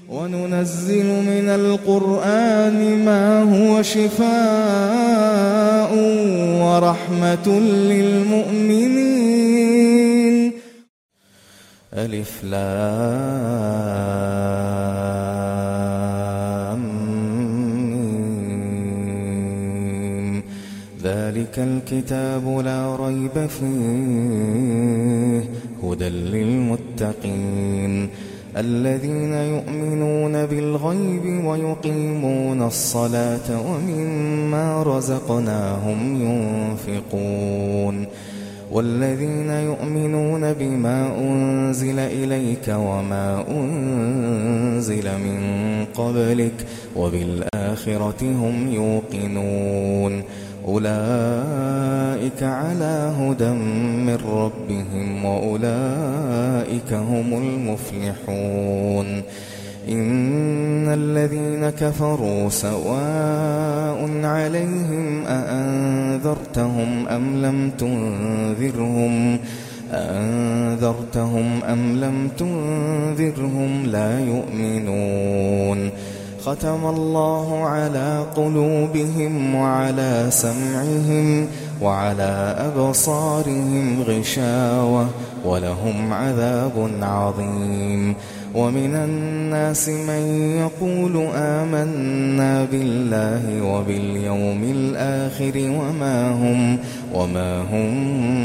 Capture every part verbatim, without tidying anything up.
وننزل من القرآن ما هو شفاء ورحمة للمؤمنين. ألف لام ميم. ذلك الكتاب لا ريب فيه هدى للمتقين الذين يؤمنون بالغيب ويقيمون الصلاة ومما رزقناهم ينفقون والذين يؤمنون بما أنزل إليك وما أنزل من قبلك وبالآخرة هم يوقنون أولئك على هدى من ربهم وأولئك هم المفلحون. إن الذين كفروا سواء عليهم أأنذرتهم أم لم تنذرهم أأنذرتهم أم لم تنذرهم لا يؤمنون. ختم الله على قلوبهم وعلى سمعهم وعلى أبصارهم غشاوة ولهم عذاب عظيم. ومن الناس من يقول آمنا بالله وباليوم الآخر وما هم وما هم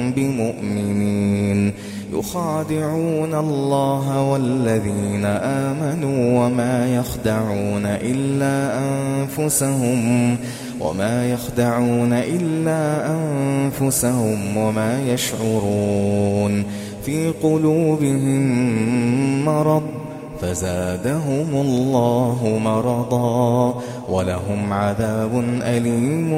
بمؤمنين. يخادعون الله والذين آمنوا وما يخدعون إلا أنفسهم وما يخدعون إلا أنفسهم وما يشعرون. في قلوبهم مرض فزادهم الله مرضا ولهم عذاب أليم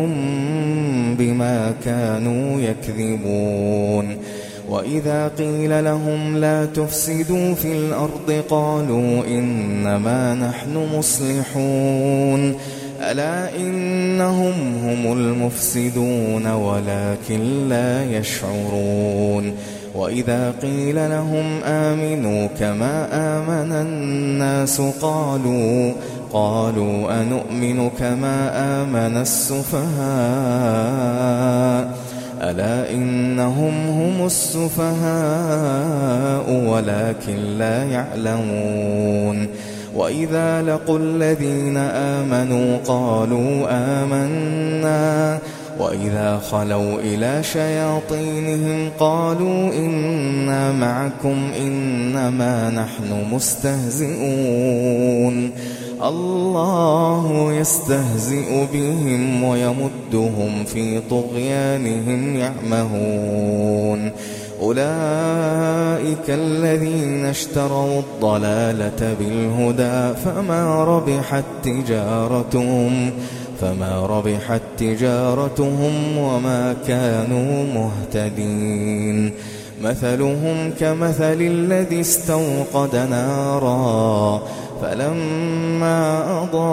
بما كانوا يكذبون. وإذا قيل لهم لا تفسدوا في الأرض قالوا إنما نحن مصلحون ألا إنهم هم المفسدون ولكن لا يشعرون. وإذا قيل لهم آمنوا كما آمن الناس قالوا قالوا أنؤمن كما آمن السفهاء ألا إنهم هم السفهاء ولكن لا يعلمون. وإذا لقوا الذين آمنوا قالوا آمنا وإذا خلوا إلى شياطينهم قالوا إنا معكم إنما نحن مستهزئون. الله يستهزئ بهم ويمدهم في طغيانهم يعمهون. أولئك الذين اشتروا الضلالة بالهدى فما ربحت تجارتهم فما ربحت تجارتهم وما كانوا مهتدين. مثلهم كمثل الذي استوقد نارا فلما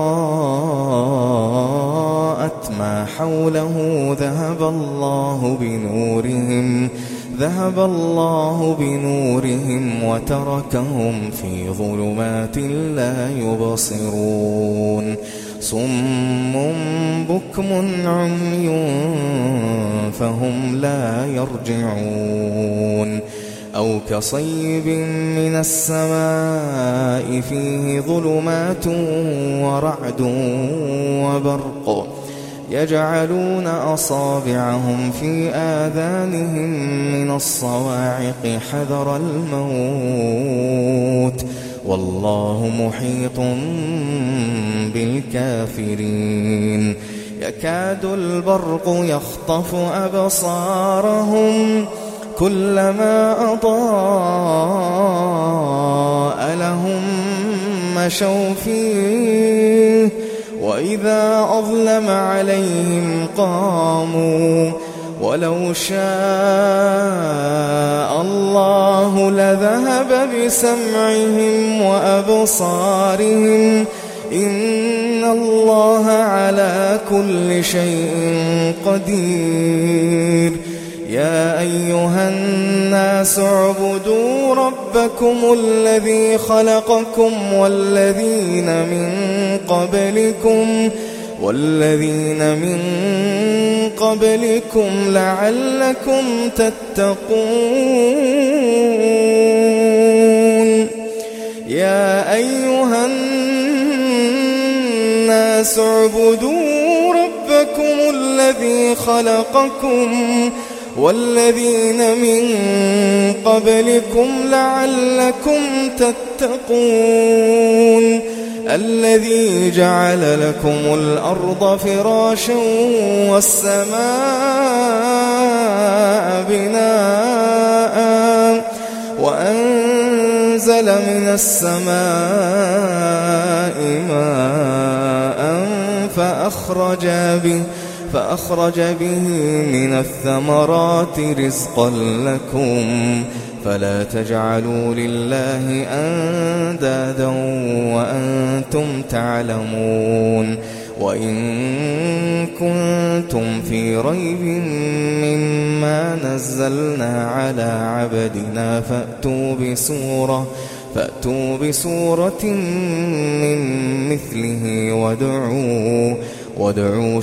أضاءت ما حوله ذهب الله بنورهم ذهب الله بنورهم وتركهم في ظلمات لا يبصرون. صم بكم عمي فهم لا يرجعون. أو كصيب من السماء فيه ظلمات ورعد وبرق يجعلون أصابعهم في آذانهم من الصواعق حذر الموت والله محيط بالكافرين. يكاد البرق يخطف أبصارهم كلما أضاء لهم مشوا فيه وإذا أظلم عليهم قاموا ولو شاء الله لذهب بسمعهم وأبصارهم إن الله على كل شيء قدير. يا أيها الناس اعبدوا ربكم الذي خلقكم والذين من قبلكم والذين من قبلكم لعلكم تتقون يا أيها الناس اعبدوا ربكم الذي خلقكم والذين من قبلكم لعلكم تتقون الذي جعل لكم الأرض فراشا والسماء بناء وأنزل من السماء ماء فأخرج به فأخرج به من الثمرات رزقا لكم فلا تجعلوا لله أندادا وأنتم تعلمون وإن كنتم في ريب مما نزلنا على عبدنا فأتوا بسورة فأتوا بسورة من مثله وادعوا وادعوا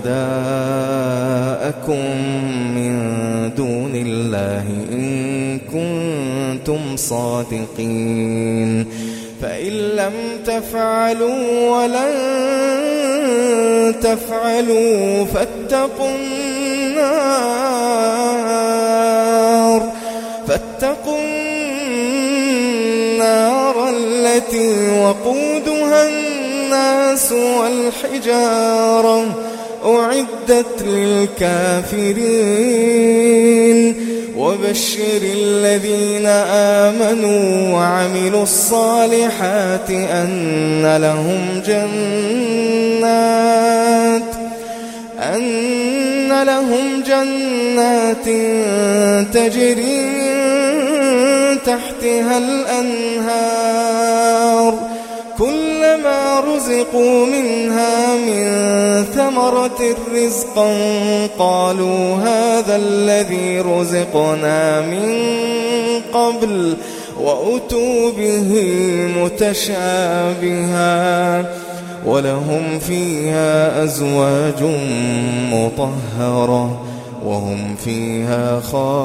شهداءكم من دون الله إن كنتم صادقين فإن لم تفعلوا ولن تفعلوا فاتقوا النار فاتقوا النار التي وقودها الناس والحجارة أعدت للكافرين وبشر الذين آمنوا وعملوا الصالحات أن لهم جنات أن لهم جنات تجري من تحتها الأنهار كلما رزقوا منها من ثمرة رزقا قالوا هذا الذي رزقنا من قبل وأتوا به متشابها ولهم فيها أزواج مطهرة وهم فيها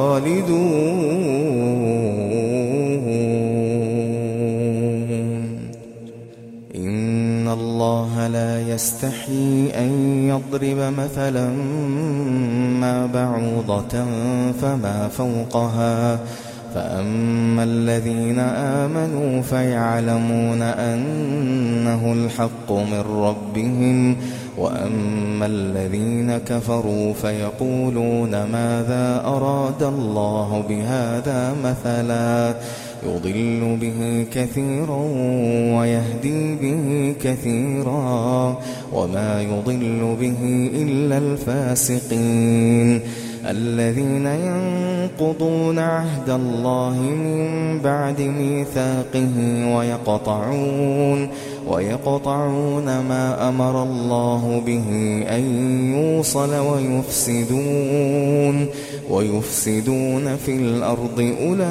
خالدون إن الله لا يستحيي أن يضرب مثلا ما بعوضة فما فوقها فأما الذين آمنوا فيعلمون أنه الحق من ربهم وأما الذين كفروا فيقولون ماذا أراد الله بهذا مثلا يضل به كثيرا ويهدي به كثيرا وما يضل به إلا الفاسقين الذين ينقضون عهد الله من بعد ميثاقه ويقطعون ويقطعون ما أمر الله به أن يوصل ويفسدون ويفسدون في الأرض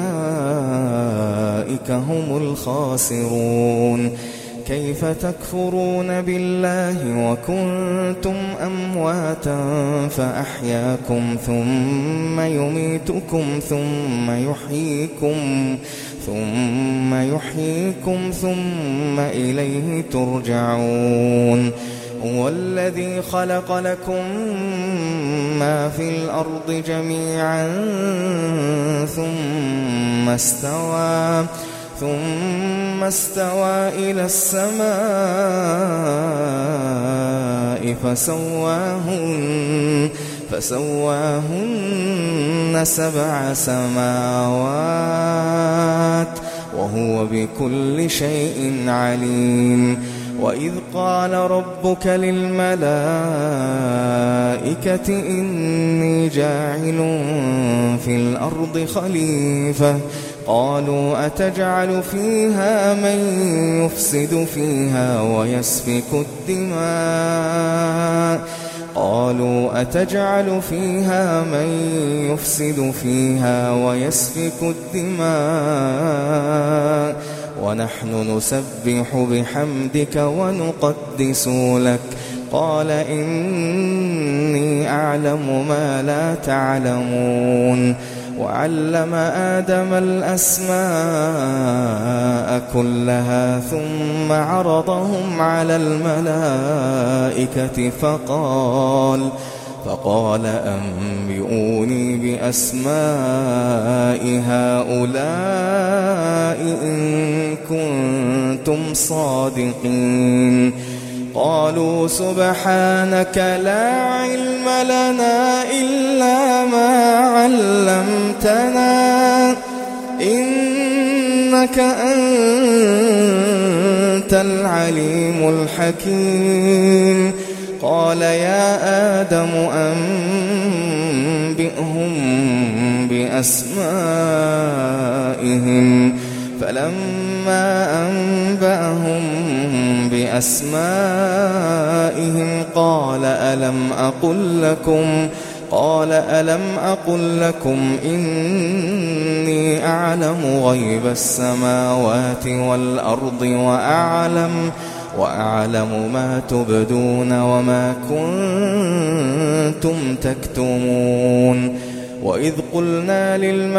أولئك هم الخاسرون كيف تكفرون بالله وكنتم أمواتا فأحياكم ثم يميتكم ثم يحييكم ثم يحييكم ثم إليه ترجعون هو الذي خلق لكم ما في الأرض جميعا ثم استوى ثم استوى إلى السماء فسواهن فسواهن سبع سماوات وهو بكل شيء عليم وإذ قال ربك للملائكة إني جاعل في الأرض خليفة قالوا أتجعل فيها من يفسد فيها ويسفك الدماء قالوا أتجعل فيها من يفسد فيها ويسفك الدماء ونحن نسبح بحمدك ونقدس لك قال إني أعلم ما لا تعلمون وعلم آدم الأسماء كلها ثم عرضهم على الملائكة فقال فقال أنبئوني بأسماء هؤلاء إن كنتم صادقين قالوا سبحانك لا علم لنا إلا ما علمتنا إنك أنت العليم الحكيم قال يا آدم أنبئهم بأسمائهم فلما أنبأهم بأسمائهم قال ألم أقل لكم قال ألم أقل لكم إني أعلم غيب السماوات والأرض وأعلم وأعلم ما تبدون وما كنتم تكتمون وإذ قلنا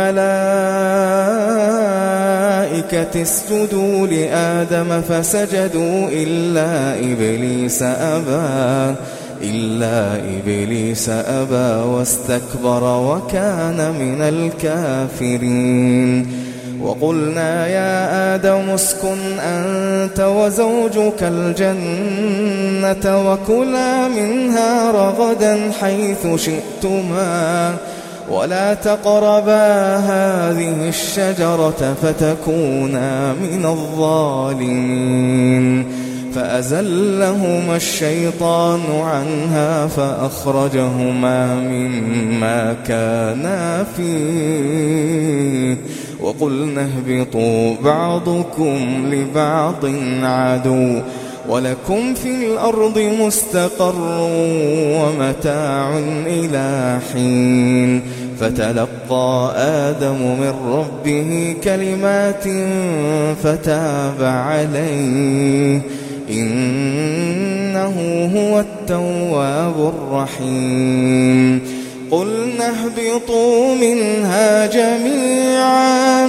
للملائكة اسجدوا لآدم فسجدوا إلا إبليس أبى إلا إبليس أبى واستكبر وكان من الكافرين وقلنا يا آدم اسكن أنت وزوجك الجنة وكلا منها رغدا حيث شئتما ولا تقربا هذه الشجرة فتكونا من الظالمين فأزلهما الشيطان عنها فأخرجهما مما كانا فيه وقلنا اهبطوا بعضكم لبعض عدو ولكم في الأرض مستقر ومتاع إلى حين فتلقى آدم من ربه كلمات فتاب عليه إنه هو التواب الرحيم قلنا اهبطوا منها جميعا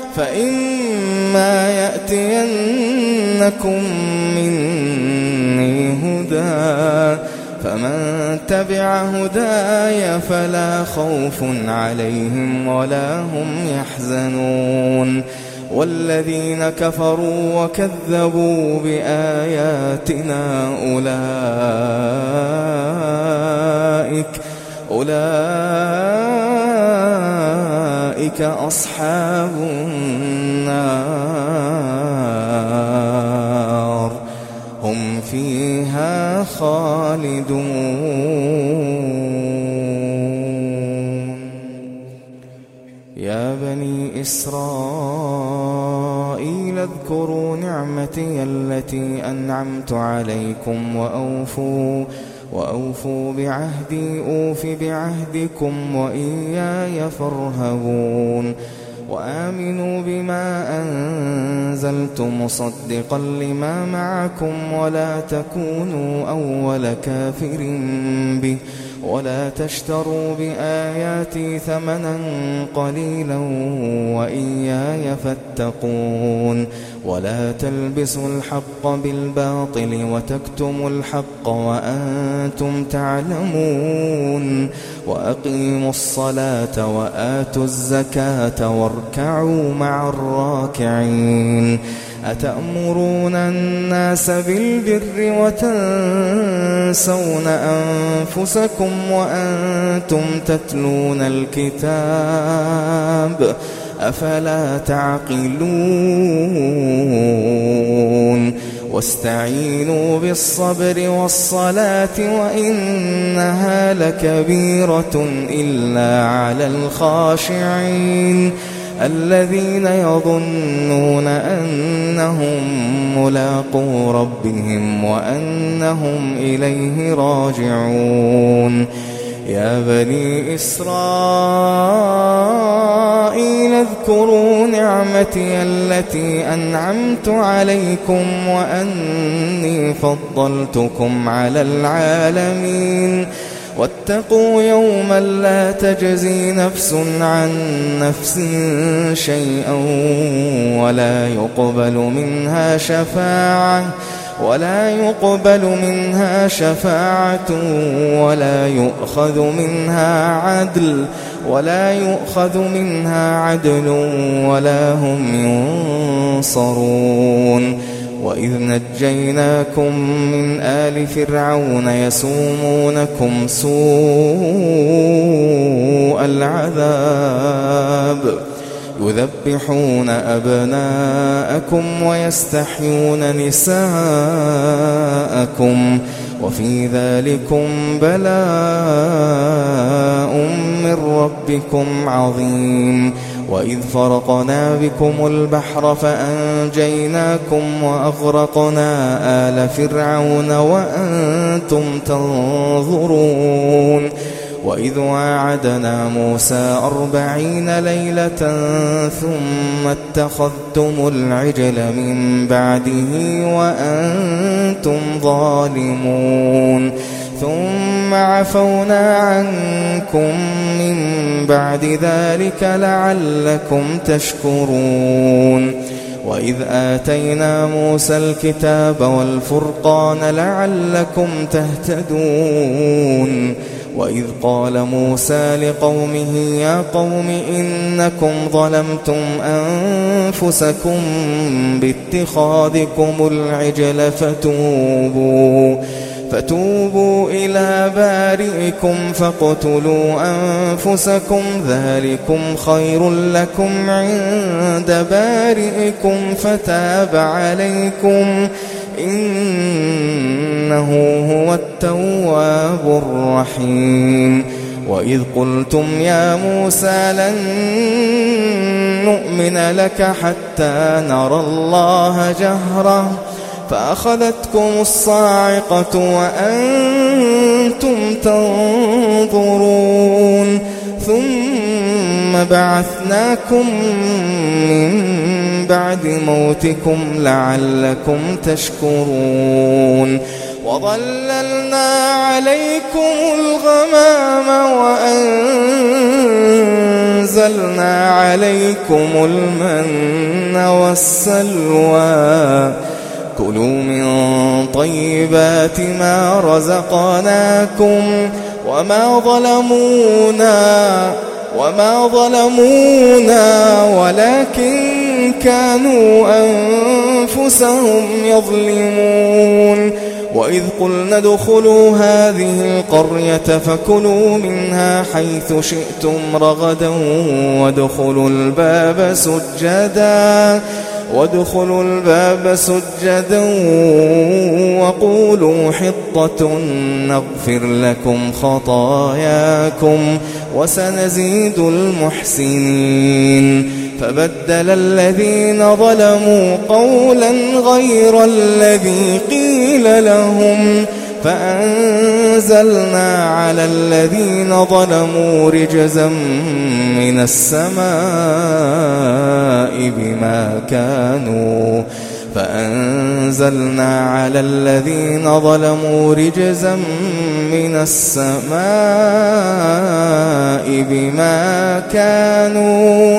فإما يأتينكم مني هدى فمن تبع هداي فلا خوف عليهم ولا هم يحزنون والذين كفروا وكذبوا بآياتنا أولئك أولئك أصحاب النار هم فيها خالدون يا بني إسرائيل اذكروا نعمتي التي أنعمت عليكم وأوفوا وأوفوا بعهدي أوف بعهدكم وإياي فارهبون وآمنوا بما أنزلت مصدقا لما معكم ولا تكونوا أول كافر به ولا تشتروا بآياتي ثمنا قليلا وإياي فاتقون ولا تلبسوا الحق بالباطل وتكتموا الحق وأنتم تعلمون وأقيموا الصلاة وآتوا الزكاة واركعوا مع الراكعين أتأمرون الناس بالبر وتنسون أنفسكم وأنتم تتلون الكتاب أفلا تعقلون واستعينوا بالصبر والصلاة وإنها لكبيرة إلا على الخاشعين الذين يظنون أنهم ملاقو ربهم وأنهم إليه راجعون يا بني إسرائيل اذكروا نعمتي التي أنعمت عليكم وأني فضلتكم على العالمين واتقوا يوما لا تجزي نفس عن نفس شيئا ولا يقبل منها شفاعة ولا يقبل منها شفاعة ولا يؤخذ منها عدل ولا يؤخذ منها عدل ولا هم ينصرون وإذ نجيناكم من آل فرعون يسومونكم سوء العذاب يذبحون أبناءكم ويستحيون نساءكم وفي ذلكم بلاء من ربكم عظيم وإذ فرقنا بكم البحر فأنجيناكم وأغرقنا آل فرعون وأنتم تنظرون وإذ واعدنا موسى أربعين ليلة ثم اتخذتم العجل من بعده وأنتم ظالمون ثم عفونا عنكم من بعد ذلك لعلكم تشكرون وإذ آتينا موسى الكتاب والفرقان لعلكم تهتدون وإذ قال موسى لقومه يا قوم إنكم ظلمتم أنفسكم باتخاذكم العجل فتوبوا فتوبوا إلى بارئكم فاقتلوا أنفسكم ذلكم خير لكم عند بارئكم فتاب عليكم إنه هو التواب الرحيم وإذ قلتم يا موسى لن نؤمن لك حتى نرى الله جهرة فأخذتكم الصاعقة وأنتم تنظرون ثم بعثناكم من بعد موتكم لعلكم تشكرون وظللنا عليكم الغمام وأنزلنا عليكم المن والسلوى كلوا من طيبات ما رزقناكم وما ظلمونا وما ظلمونا ولكن كانوا أنفسهم يظلمون وإذ قلنا ادخلوا هذه القرية فكلوا منها حيث شئتم رغدا وادخلوا الباب سجدا وادخلوا الباب سجدا وقولوا حطة نغفر لكم خطاياكم وسنزيد المحسنين فبدل الذين ظلموا قولا غير الذي قيل لهم فأنزلنا على الذين ظلموا رجزا من السماء بما كانوا فأنزلنا على الذين ظلموا رجزا من السماء بما كانوا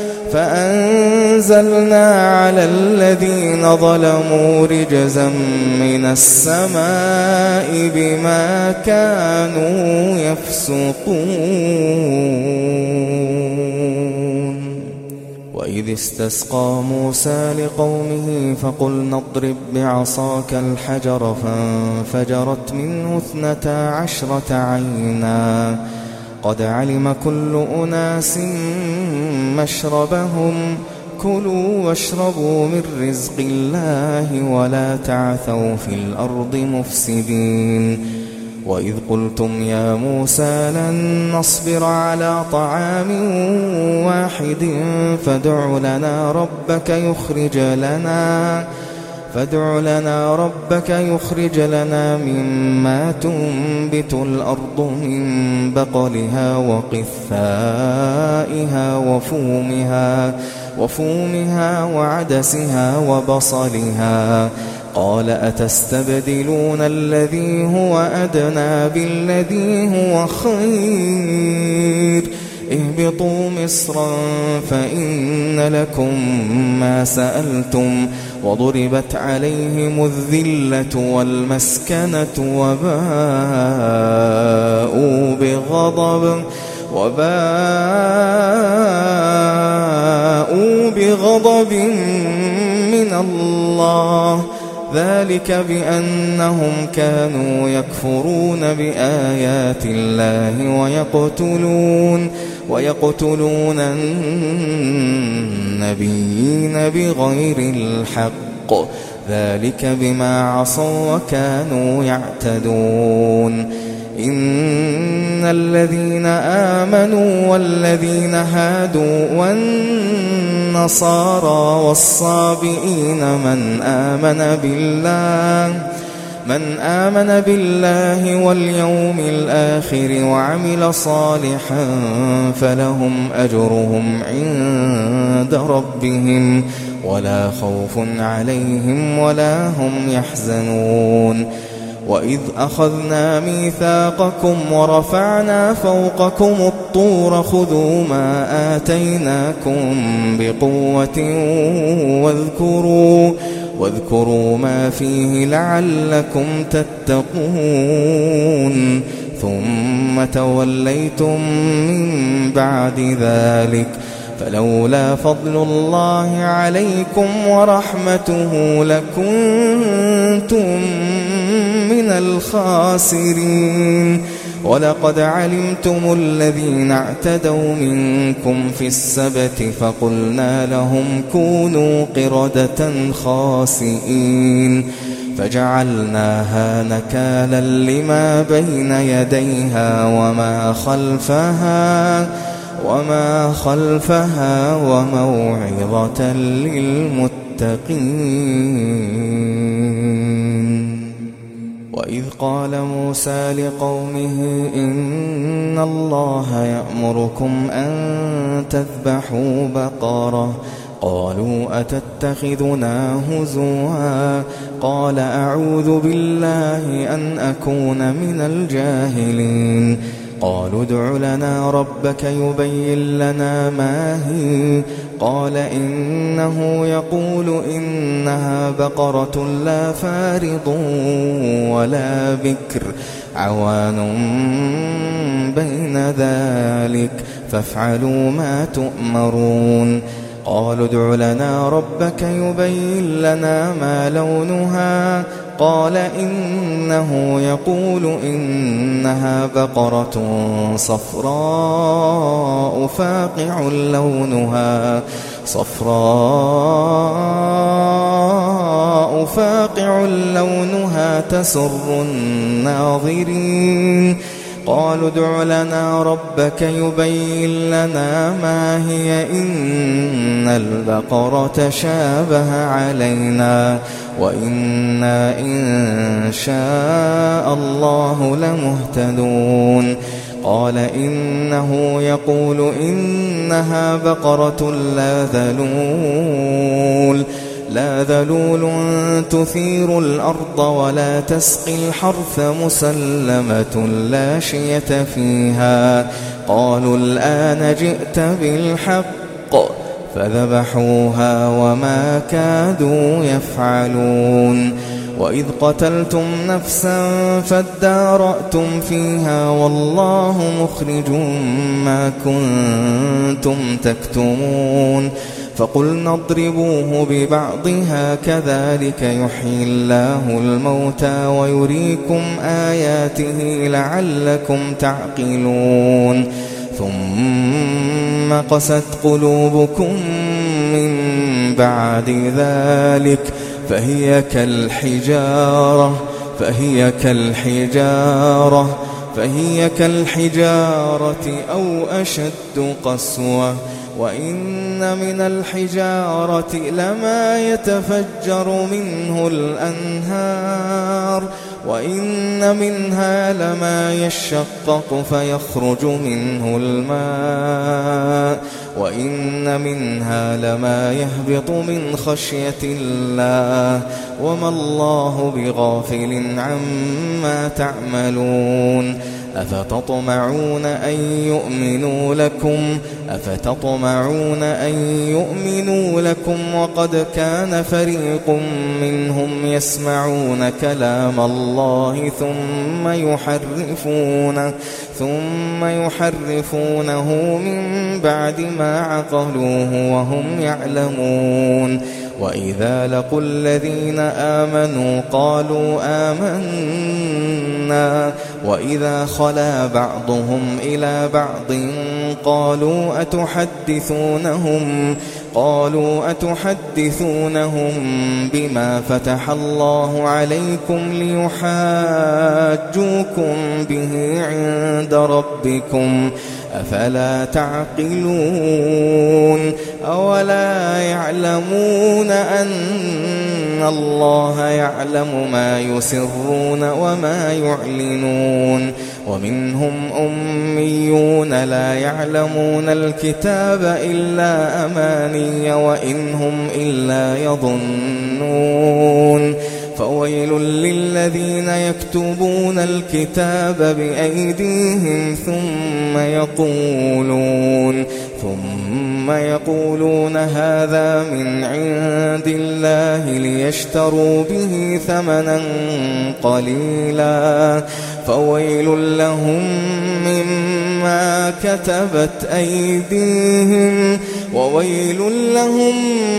فأنزلنا على الذين ظلموا رجزا من السماء بما كانوا يفسقون وإذ استسقى موسى لقومه فقلنا اضرب بعصاك الحجر فانفجرت منه اثنتا عشرة عينا قد علم كل أناس مشربهم كلوا واشربوا من رزق الله ولا تعثوا في الأرض مفسدين وإذ قلتم يا موسى لن نصبر على طعام واحد فادع لنا ربك يخرج لنا فادع لنا ربك يخرج لنا مما تنبت الأرض من بقلها وقثائها وفومها وفومها وعدسها وبصلها قال أتستبدلون الذي هو أدنى بالذي هو خير اهبطوا مصرا فإن لكم ما سألتم وضربت عليهم الذلة والمسكنة وباءوا بغضب وباءوا بغضب من الله ذلك بأنهم كانوا يكفرون بآيات الله ويقتلون ويقتلون النبيين بغير الحق ذلك بما عصوا وكانوا يعتدون إن الذين آمنوا والذين هادوا والنصارى والصابئين من آمن بالله من آمن بالله واليوم الآخر وعمل صالحا فلهم أجرهم عند ربهم ولا خوف عليهم ولا هم يحزنون وإذ أخذنا ميثاقكم ورفعنا فوقكم الطور خذوا ما آتيناكم بقوة واذكروا واذكروا ما فيه لعلكم تتقون ثم توليتم من بعد ذلك فلولا فضل الله عليكم ورحمته لكنتم من الخاسرين ولقد علمتم الذين اعتدوا منكم في السبت فقلنا لهم كونوا قردة خاسئين فجعلناها نكالا لما بين يديها وما خلفها وما خلفها وموعظة للمتقين وإذ قال موسى لقومه إن الله يأمركم أن تذبحوا بقرة قالوا أتتخذنا هزوا قال أعوذ بالله أن أكون من الجاهلين قالوا ادع لنا ربك يبين لنا ما هي قال إنه يقول إنها بقرة لا فارض ولا بكر عوان بين ذلك فافعلوا ما تؤمرون قالوا ادع لنا ربك يبين لنا ما لونها قال إنه يقول إنها بقرة صفراء فاقع لونها صفراء فاقع لونها تسر الناظرين قالوا ادع لنا ربك يبين لنا ما هي إن البقرة شابه علينا وإنا إن شاء الله لمهتدون قال إنه يقول إنها بقرة لا ذلول لا ذلول تثير الأرض ولا تسقي الحرث مسلمة لا شية فيها قالوا الآن جئت بالحق فذبحوها وما كادوا يفعلون وإذ قتلتم نفسا فادارأتم فيها والله مخرج ما كنتم تكتمون فقلنا اضربوه ببعضها كذلك يحيي الله الموتى ويريكم آياته لعلكم تعقلون ثم قست قلوبكم من بعد ذلك فهي كالحجارة فهي كالحجارة فهي كالحجارة أو أشد قسوة وإن من الحجارة لما يتفجر منه الأنهار وإن منها لما يشقق فيخرج منه الماء وإن منها لما يهبط من خشية الله وما الله بغافل عما تعملون أفتطمعون أن يؤمنوا لكم أفتطمعون أن يؤمنوا لكم وقد كان فريق منهم يسمعون كلام الله ثم يحرفونه ثم يحرفونه من بعد ما عقلوه وهم يعلمون وإذا لقوا الذين آمنوا قالوا آمنا وإذا خلا بعضهم إلى بعض قالوا أتحدثونهم قالوا أتحدثونهم بما فتح الله عليكم ليحاجوكم به عند ربكم أفلا تعقلون أولا يعلمون أن الله يعلم ما يسرون وما يعلنون ومنهم أميون لا يعلمون الكتاب إلا أماني وإن هم إلا يظنون فويل للذين يكتبون الكتاب بأيديهم ثم يقولون ثم يقولون هذا من عند الله ليشتروا به ثمنا قليلا فويل لهم مما كتبت أيديهم وويل لهم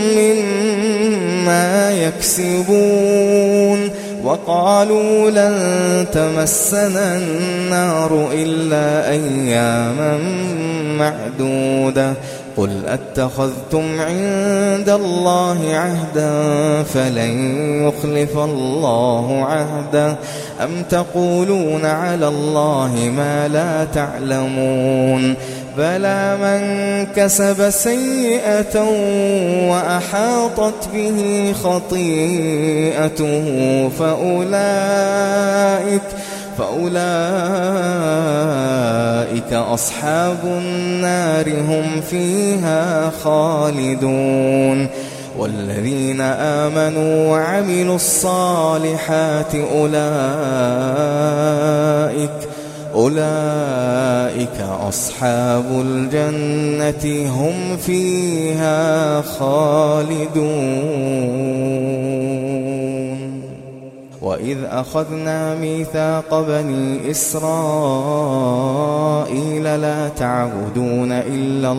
مما يكسبون وقالوا لن تمسنا النار إلا أياما معدودة قل أتخذتم عند الله عهدا فلن يخلف الله عهده أم تقولون على الله ما لا تعلمون بلى من كسب سيئة وأحاطت به خطيئته فأولئك فأولئك أصحاب النار هم فيها خالدون والذين آمنوا وعملوا الصالحات أولئك أولئك أصحاب الجنة هم فيها خالدون وإذ أخذنا ميثاق بني إسرائيل لا تعبدون إلا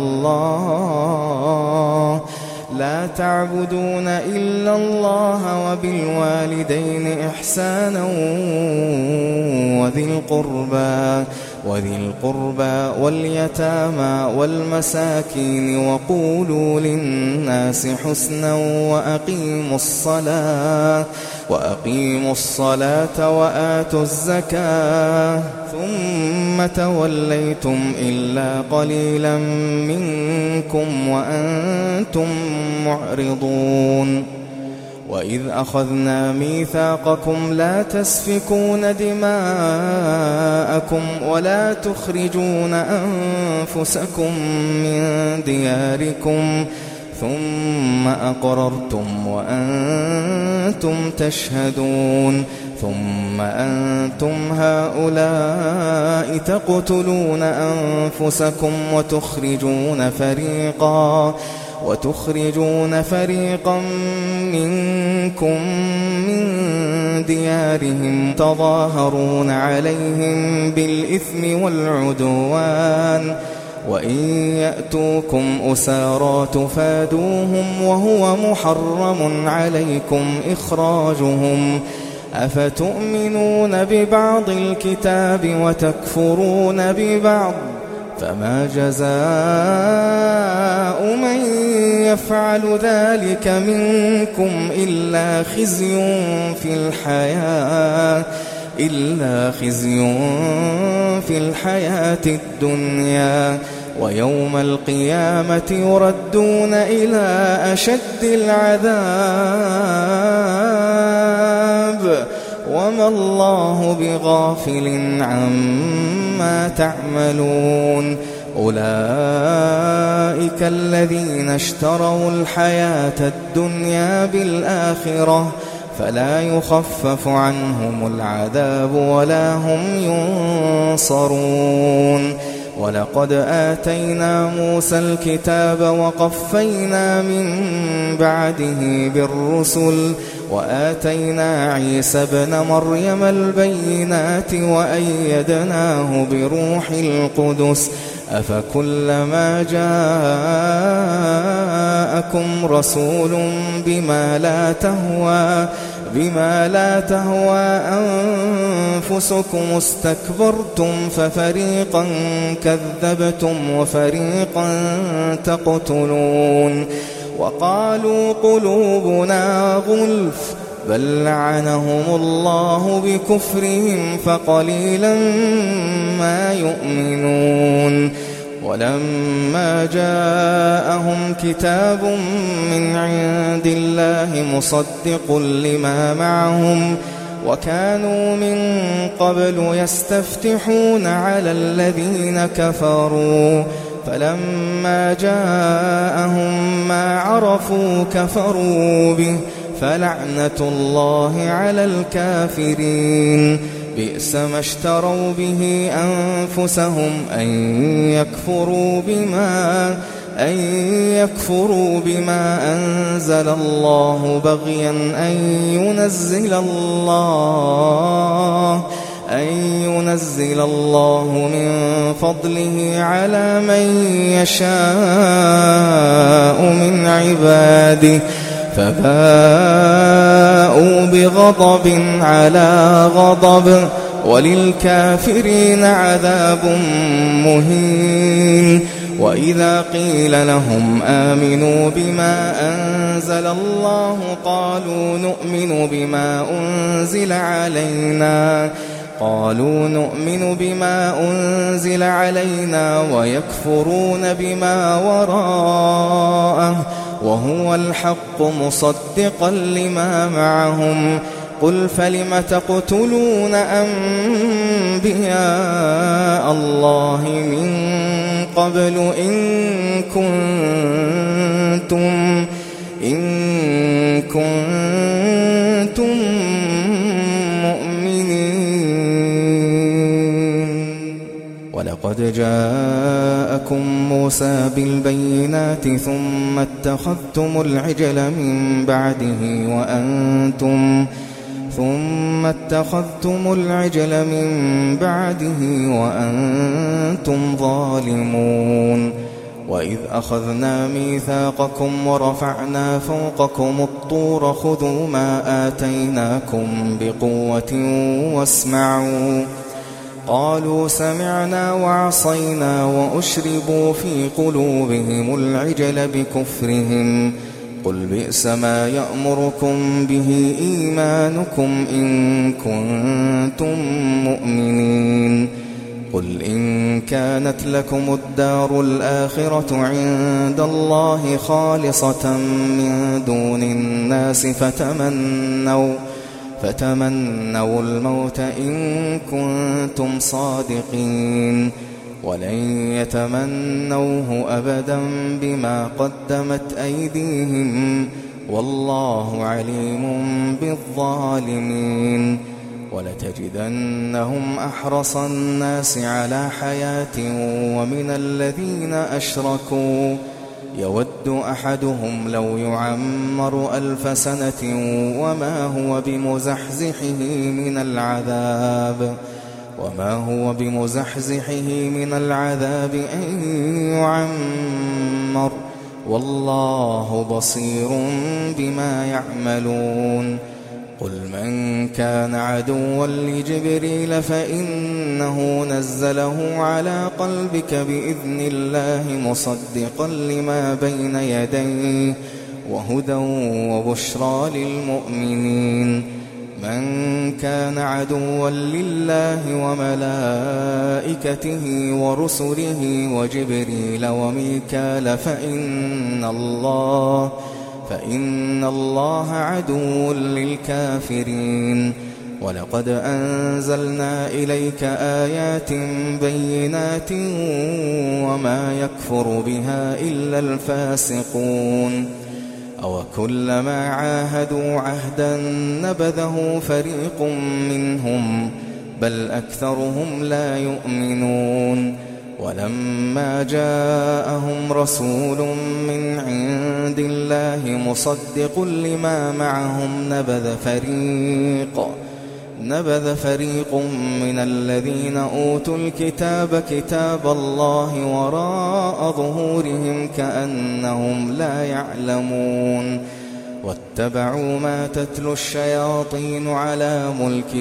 الله لا تعبدون إلا الله وبالوالدين إحسانا وذي القربى وذي القربى واليتامى والمساكين وقولوا للناس حسنا وأقيموا الصلاة وأقيموا الصلاة وآتوا الزكاة ثم توليتم إلا قليلا منكم وأنتم معرضون وإذ أخذنا ميثاقكم لا تسفكون دماءكم ولا تخرجون أنفسكم من دياركم ثم أقررتم وأنتم تشهدون ثم أنتم هؤلاء تقتلون أنفسكم وتخرجون فريقا وتخرجون فريقا منكم من ديارهم تظاهرون عليهم بالإثم والعدوان وإن يأتوكم أسارى تفادوهم وهو محرم عليكم إخراجهم أفتؤمنون ببعض الكتاب وتكفرون ببعض فما جزاء من يفعل ذلك منكم إلا خزي في الحياة إلا خزي في الحياة الدنيا ويوم القيامة يردون إلى أشد العذاب وما الله بغافل عما تعملون أولئك الذين اشتروا الحياة الدنيا بالآخرة فلا يخفف عنهم العذاب ولا هم ينصرون ولقد آتينا موسى الكتاب وقفينا من بعده بالرسل وآتينا عيسى ابن مريم البينات وأيدناه بروح القدس أفكلما جاءكم رسول بما لا تهوى بما لا تهوى أنفسكم استكبرتم ففريقا كذبتم وفريقا تقتلون وقالوا قلوبنا غلف بل لعنهم الله بكفرهم فقليلا ما يؤمنون ولما جاءهم كتاب من عند الله مصدق لما معهم وكانوا من قبل يستفتحون على الذين كفروا فلما جاءهم ما عرفوا كفروا به فلعنة الله على الكافرين بئس ما اشتروا به أنفسهم أن يكفروا بما أن يكفروا بما أنزل الله بغيا أن ينزل الله أن ينزل الله من فضله على من يشاء من عباده فباءوا بغضب على غضب وللكافرين عذاب مهين وإذا قيل لهم آمنوا بما أنزل الله قالوا نؤمن بما أنزل علينا قالوا نؤمن بما أنزل علينا ويكفرون بما وراءه وهو الحق مصدقا لما معهم قل فلم تقتلون أنبياء الله من قبل إن كنتم إن كنتم مؤمنين ولقد جاءكم موسى بالبينات ثم اتخذتم العجل من بعده وأنتم ثم اتخذتم العجل من بعده وأنتم ظالمون وإذ أخذنا ميثاقكم ورفعنا فوقكم الطور خذوا ما آتيناكم بقوة واسمعوا قالوا سمعنا وعصينا وأشربوا في قلوبهم العجل بكفرهم قل بئس ما يأمركم به إيمانكم إن كنتم مؤمنين قل إن كانت لكم الدار الآخرة عند الله خالصة من دون الناس فتمنوا فتمنوا الموت إن كنتم صادقين ولن يتمنوه أبدا بما قدمت أيديهم والله عليم بالظالمين ولتجدنهم أحرص الناس على حياة ومن الذين أشركوا يود أحدهم لو يعمر ألف سنة وما هو بمزحزحه من العذاب وما هو بمزحزحه من العذاب أن يعمر والله بصير بما يعملون قل من كان عدوا لجبريل فإنه نزله على قلبك بإذن الله مصدقا لما بين يديه وهدى وبشرى للمؤمنين. من كان عدوا لله وملائكته ورسله وجبريل وميكال فإن الله فإن الله عدو للكافرين. ولقد أنزلنا إليك آيات بينات وما يكفر بها إلا الفاسقون. أو كلما عاهدوا عهدا نبذه فريق منهم بل أكثرهم لا يؤمنون. ولما جاءهم رسول من عند الله مصدق لما معهم نبذ فريق نبذ فريق من الذين أوتوا الكتاب كتاب الله وراء ظهورهم كأنهم لا يعلمون. واتبعوا ما تتلو الشياطين على ملك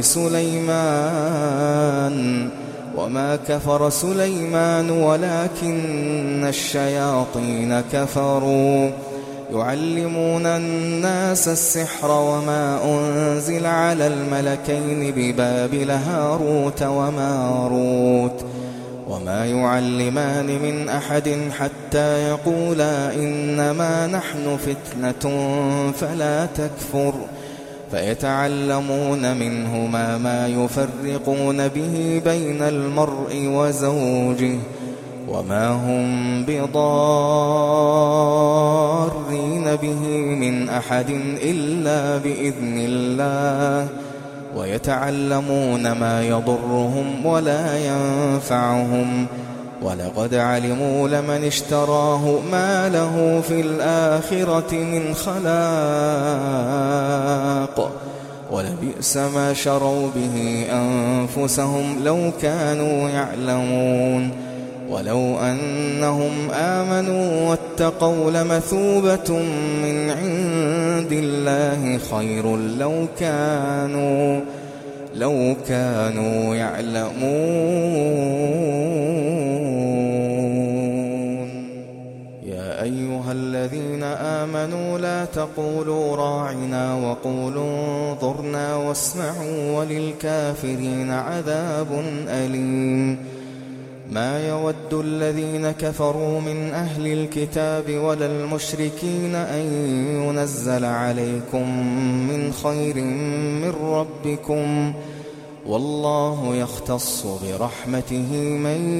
سليمان وما كفر سليمان ولكن الشياطين كفروا يعلمون الناس السحر وما أنزل على الملكين ببابل هاروت وماروت وما يعلمان من أحد حتى يقولا إنما نحن فتنة فلا تكفر فيتعلمون منهما ما يفرقون به بين المرء وزوجه وما هم بضارين به من أحد إلا بإذن الله ويتعلمون ما يضرهم ولا ينفعهم ولقد علموا لمن اشتراه ما له في الآخرة من خلاق ولبئس ما شروا به أنفسهم لو كانوا يعلمون. ولو أنهم آمنوا واتقوا لمثوبة من عند الله خير لو كانوا لو كانوا يعلمون. يا أيها الذين آمنوا لا تقولوا راعنا وقولوا انظرنا واسمعوا وللكافرين عذاب أليم. ما يود الذين كفروا من أهل الكتاب ولا المشركين أن ينزل عليكم من خير من ربكم والله يختص برحمته من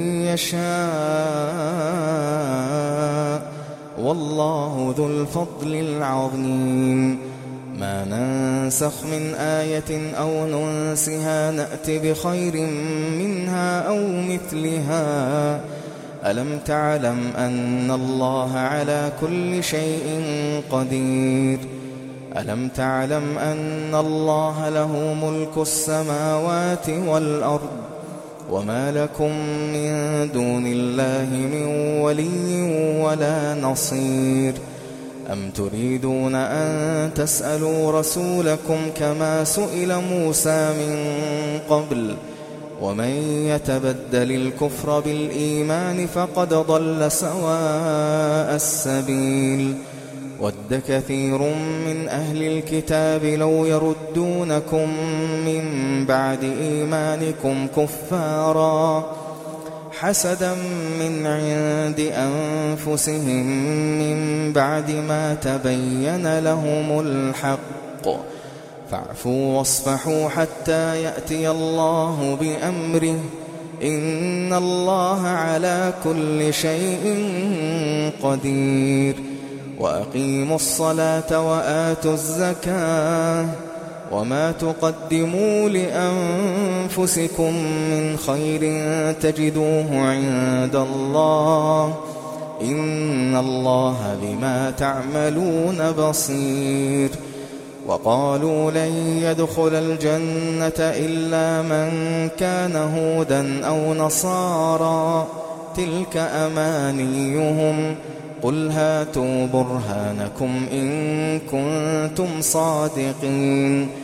يشاء والله ذو الفضل العظيم. ما ننسخ من آية أو ننسها نأت بخير منها أو مثلها. ألم تعلم أن الله على كل شيء قدير. ألم تعلم أن الله له ملك السماوات والأرض وما لكم من دون الله من ولي ولا نصير. أم تريدون أن تسألوا رسولكم كما سئل موسى من قبل ومن يتبدل الكفر بالإيمان فقد ضل سواء السبيل. ود كثير من أهل الكتاب لو يردونكم من بعد إيمانكم كفارا حسدا من عند أنفسهم من بعد ما تبين لهم الحق فاعفوا واصفحوا حتى يأتي الله بأمره إن الله على كل شيء قدير. وأقيموا الصلاة وآتوا الزكاة وما تقدموا لأنفسكم من خير تجدوه عند الله إن الله بما تعملون بصير. وقالوا لن يدخل الجنة إلا من كان هودا أو نصارى تلك أمانيهم قل هاتوا برهانكم إن كنتم صادقين.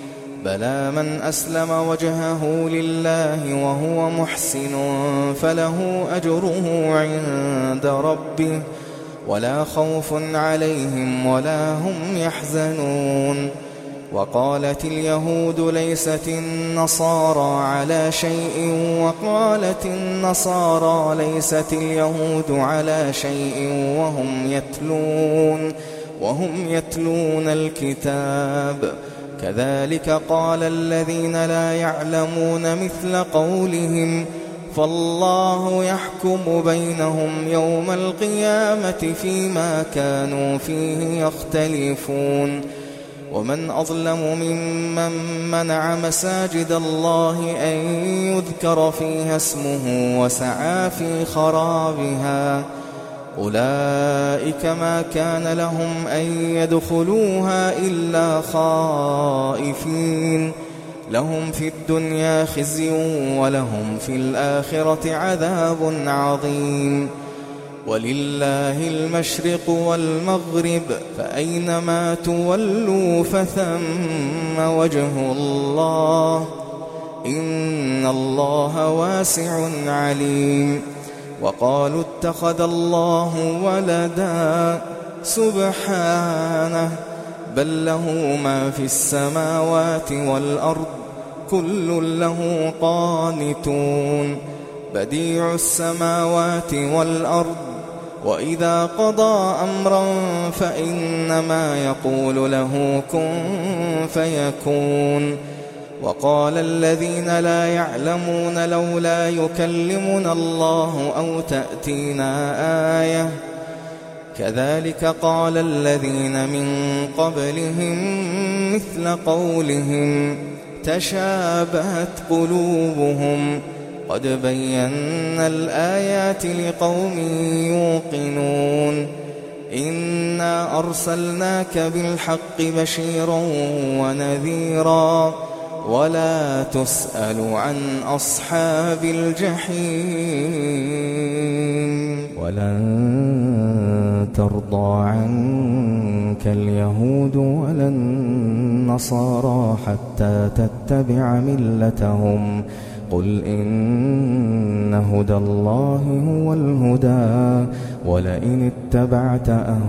بلى من أسلم وجهه لله وهو محسن فله أجره عند ربه ولا خوف عليهم ولا هم يحزنون. وقالت اليهود ليست النصارى على شيء وقالت النصارى ليست اليهود على شيء وهم يتلون وهم يتلون الكتاب كذلك قال الذين لا يعلمون مثل قولهم فالله يحكم بينهم يوم القيامة فيما كانوا فيه يختلفون. ومن أظلم ممن منع مساجد الله أن يذكر فيها اسمه وسعى في خرابها أولئك ما كان لهم أن يدخلوها إلا خائفين لهم في الدنيا خزي ولهم في الآخرة عذاب عظيم. ولله المشرق والمغرب فأينما تولوا فثم وجه الله إن الله واسع عليم. وقالوا اتخذ الله ولدا سبحانه بل له ما في السماوات والأرض كل له قانتون بديع السماوات والأرض وإذا قضى أمرا فإنما يقول له كن فيكون. وقال الذين لا يعلمون لولا يكلمنا الله أو تأتينا آية كذلك قال الذين من قبلهم مثل قولهم تشابهت قلوبهم قد بينا الآيات لقوم يوقنون. إنا أرسلناك بالحق بشيرا ونذيرا ولا تسأل عن أصحاب الجحيم. ولن ترضى عنك اليهود ولا النصارى حتى تتبع ملتهم قل إن هدى الله هو الهدى ولئن اتبعت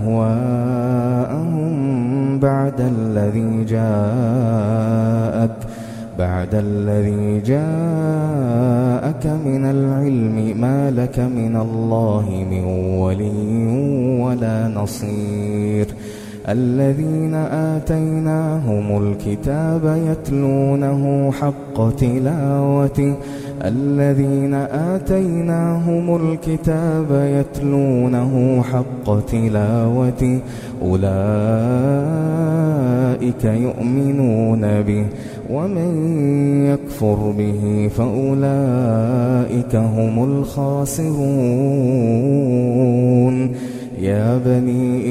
أهواءهم بعد الذي جاءك بعد الذي جاءك من العلم ما لك من الله من ولي ولا نصير. الذين آتيناهم الكتاب يتلونه حق تلاوته الذين آتيناهم الكتاب يتلونه حق تلاوته أولئك يؤمنون به ومن يكفر به فأولئك هم الخاسرون. يا بني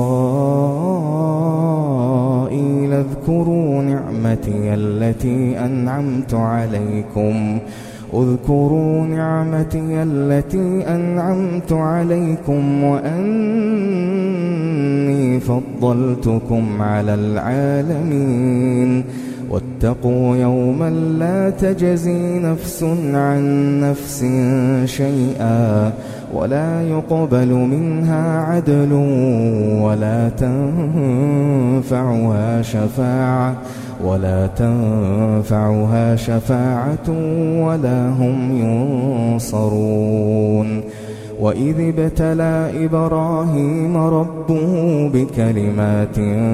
إسرائيل اذكروا نعمتي التي أنعمت عليكم اذكروا نعمتي التي أنعمت عليكم وأني فضلتكم على العالمين. واتقوا يوما لا تجزي نفس عن نفس شيئا ولا يقبل منها عدل ولا تنفعها شفاعة ولا تنفعها شفاعة ولا هم ينصرون. وإذ ابتلى إبراهيم ربه بكلمات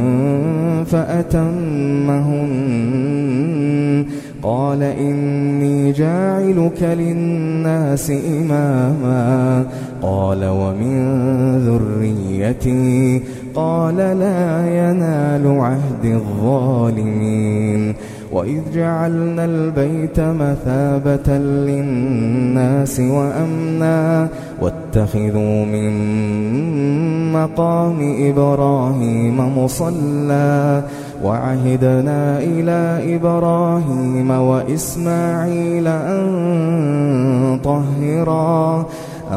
فأتمهن قال إني جاعلك للناس إماما قال ومن ذريتي قال لا ينال عهد الظالمين. وإذ جعلنا البيت مثابة للناس وأمنا واتخذوا من مقام إبراهيم مصلى وعهدنا إلى إبراهيم وإسماعيل أن طهرا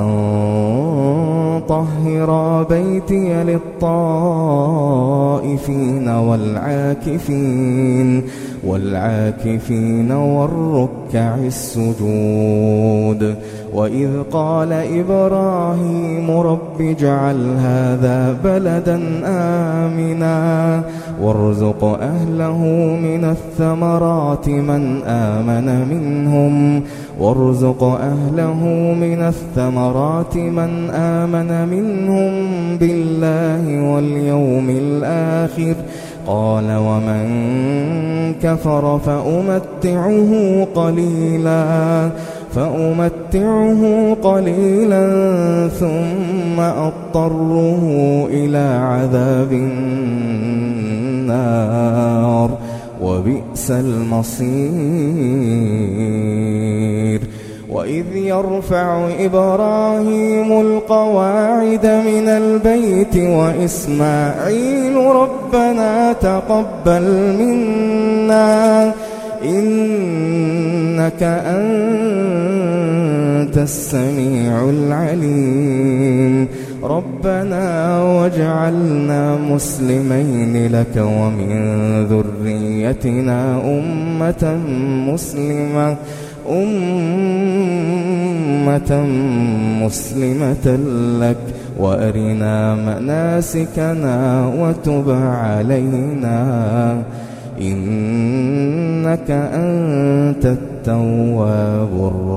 أن طهرا بيتي للطائفين والعاكفين والعاكفين والركع السجود. وإذ قال إبراهيم رب اجعل هذا بلدا آمنا وارزق أهله من الثمرات من آمن منهم وارزق أهله من الثمرات من آمن منهم بالله واليوم الآخر قال ومن كفر فأمتعه قليلا فأمتعه قليلا ثم أضطره إلى عذاب النار وبئس المصير. وإذ يرفع إبراهيم القواعد من البيت وإسماعيل ربنا تقبل منا إنك أنت السميع العليم ربنا واجعلنا مسلمين لك ومن ذريتنا أمة مسلمة أمة مسلمة لك وأرنا مناسكنا وتب علينا إنك أنت التواب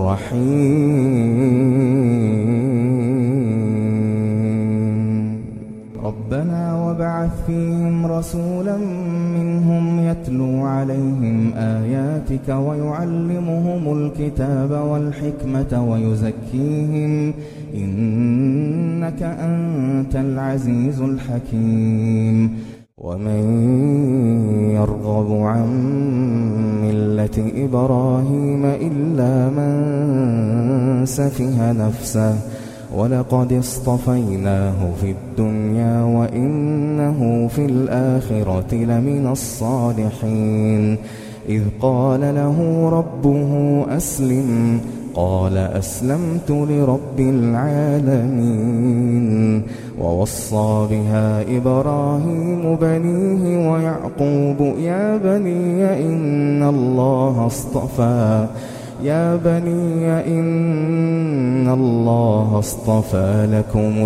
الرحيم. ربنا وابعث فيهم رسولا منهم يتلو عليهم آياتك ويعلمهم الكتاب والحكمة ويزكيهم إنك أنت العزيز الحكيم. ومن يرغب عن ملة إبراهيم إلا من سفه نفسه ولقد اصطفيناه في الدنيا وإنه في الآخرة لمن الصالحين. إذ قال له ربه أسلم قال أسلمت لرب العالمين. ووصى بها إبراهيم بنيه ويعقوب يا بني إن الله اصطفى يا بني إن الله اصطفى لكم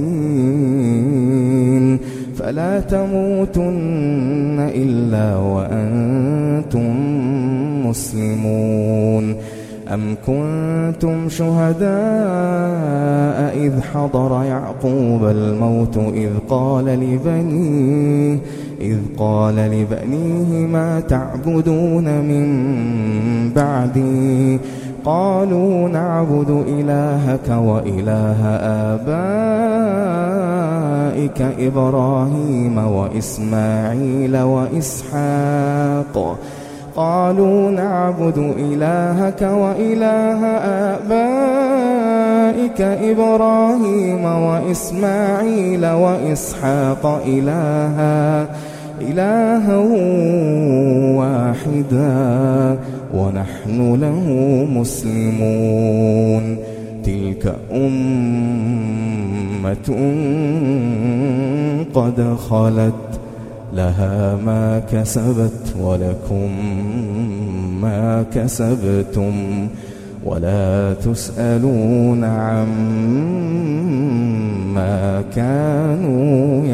الدين فلا تموتن إلا وأنتم مسلمون. أم كنتم شهداء إذ حضر يعقوب الموت إذ قال لبنيه إذ قال لبنيه ما تعبدون من بعدي قالوا نعبد إلهك وإله آبائك إبراهيم وإسماعيل وإسحاق قالوا نعبد إلهك وإله آبائك إبراهيم وإسماعيل وإسحاق إلها إلها واحدا ونحن له مسلمون. تلك أمة قد خلت لها ما كسبت ولكم ما كسبتم ولا تسألون عما كانوا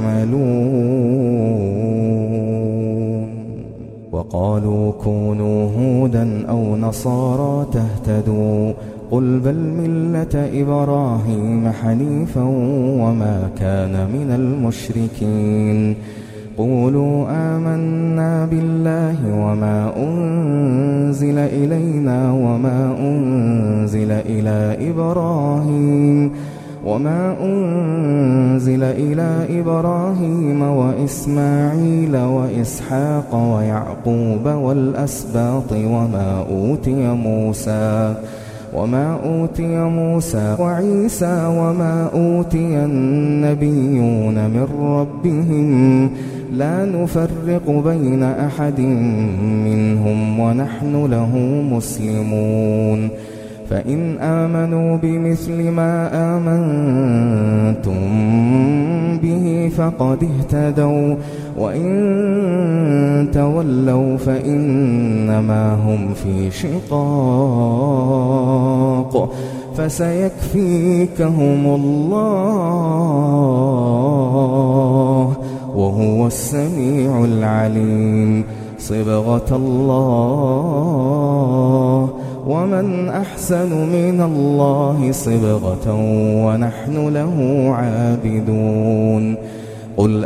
يعملون. وقالوا كونوا هودا أو نصارى تهتدوا قل بل ملة إبراهيم حنيفا وما كان من المشركين. قولوا آمنا بالله وما أنزل إلينا وما أنزل إلى إبراهيم وما أنزل إلى إبراهيم وإسماعيل وإسحاق ويعقوب والأسباط وما أوتي موسى وما أوتي موسى وعيسى وما أوتي النبيون من ربهم لا نفرق بين أحد منهم ونحن له مسلمون. فإن آمنوا بمثل ما آمنتم به فقد اهتدوا وإن تولوا فإنما هم في شقاق فسيكفيكهم الله وهو السميع العليم. صبغة الله ومن أحسن من الله صبغة ونحن له عابدون. قل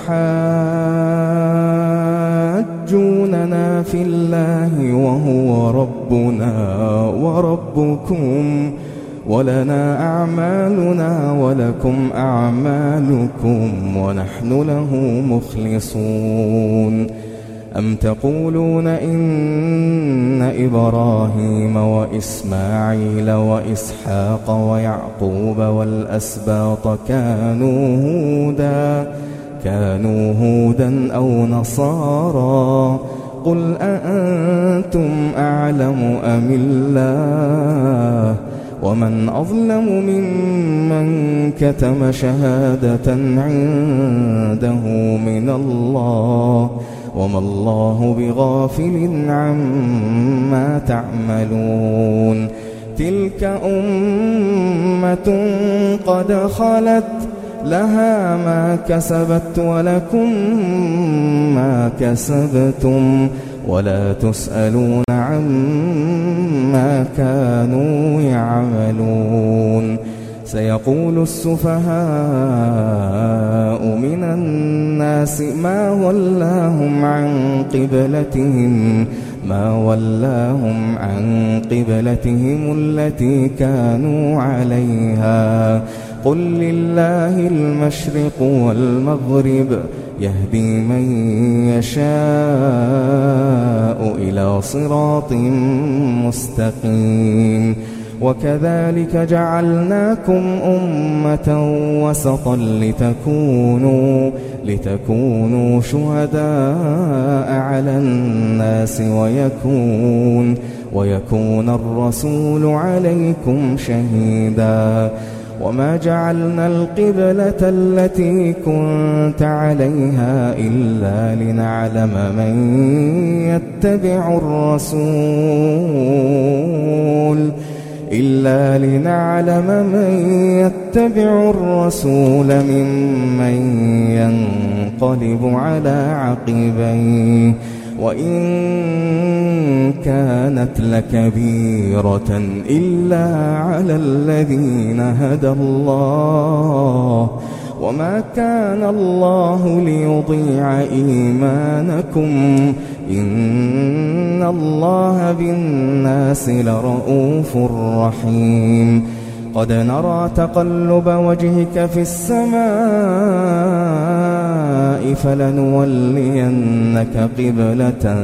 أتحاجوننا في الله وهو ربنا وربكم ولنا أعمالنا ولكم أعمالكم ونحن له مخلصون. أم تقولون إن إبراهيم وإسماعيل وإسحاق ويعقوب والأسباط كانوا هودا كانوا هودا أو نصارى قل أأنتم أعلم أم الله ومن أظلم ممن كتم شهادة عنده من الله وما الله بغافل عما تعملون. تلك أمة قد خلت لها ما كسبت ولكم ما كسبتم ولا تسألون عما كانوا يعملون. سيقول السفهاء من الناس ما ولاهم عن قبلتهم ما ولاهم عن قبلتهم التي كانوا عليها قل لله المشرق والمغرب يهدي من يشاء إلى صراط مستقيم. وكذلك جعلناكم أمة وسطا لتكونوا لتكونوا شهداء على الناس ويكون ويكون الرسول عليكم شهيدا. وما جعلنا القبلة التي كنت عليها إلا لنعلم من يتبع الرسول إلا لنعلم من يتبع الرسول ممن ينقلب على عقبيه وإن كانت لكبيرة إلا على الذين هدى الله وما كان الله ليضيع إيمانكم إن الله بالناس لرؤوف رحيم. قد نرى تقلب وجهك في السماء فلنولينك قبلة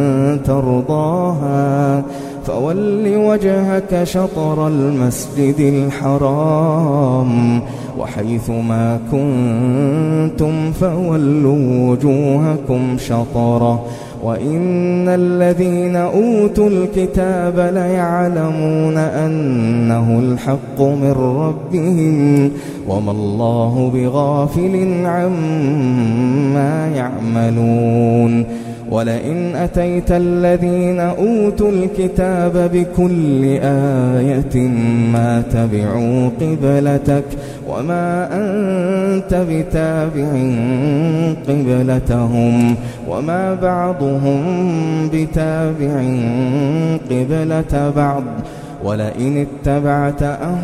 ترضاها فول وجهك شطر المسجد الحرام وحيث ما كنتم فولوا وجوهكم شطره وإن الذين أوتوا الكتاب ليعلمون أنه الحق من ربهم وما الله بغافل عما يعملون. ولئن أتيت الذين أوتوا الكتاب بكل آية ما تبعوا قبلتك وما أنت بتابع قبلتهم وما بعضهم بتابع قبلة بعض ولئن اتبعت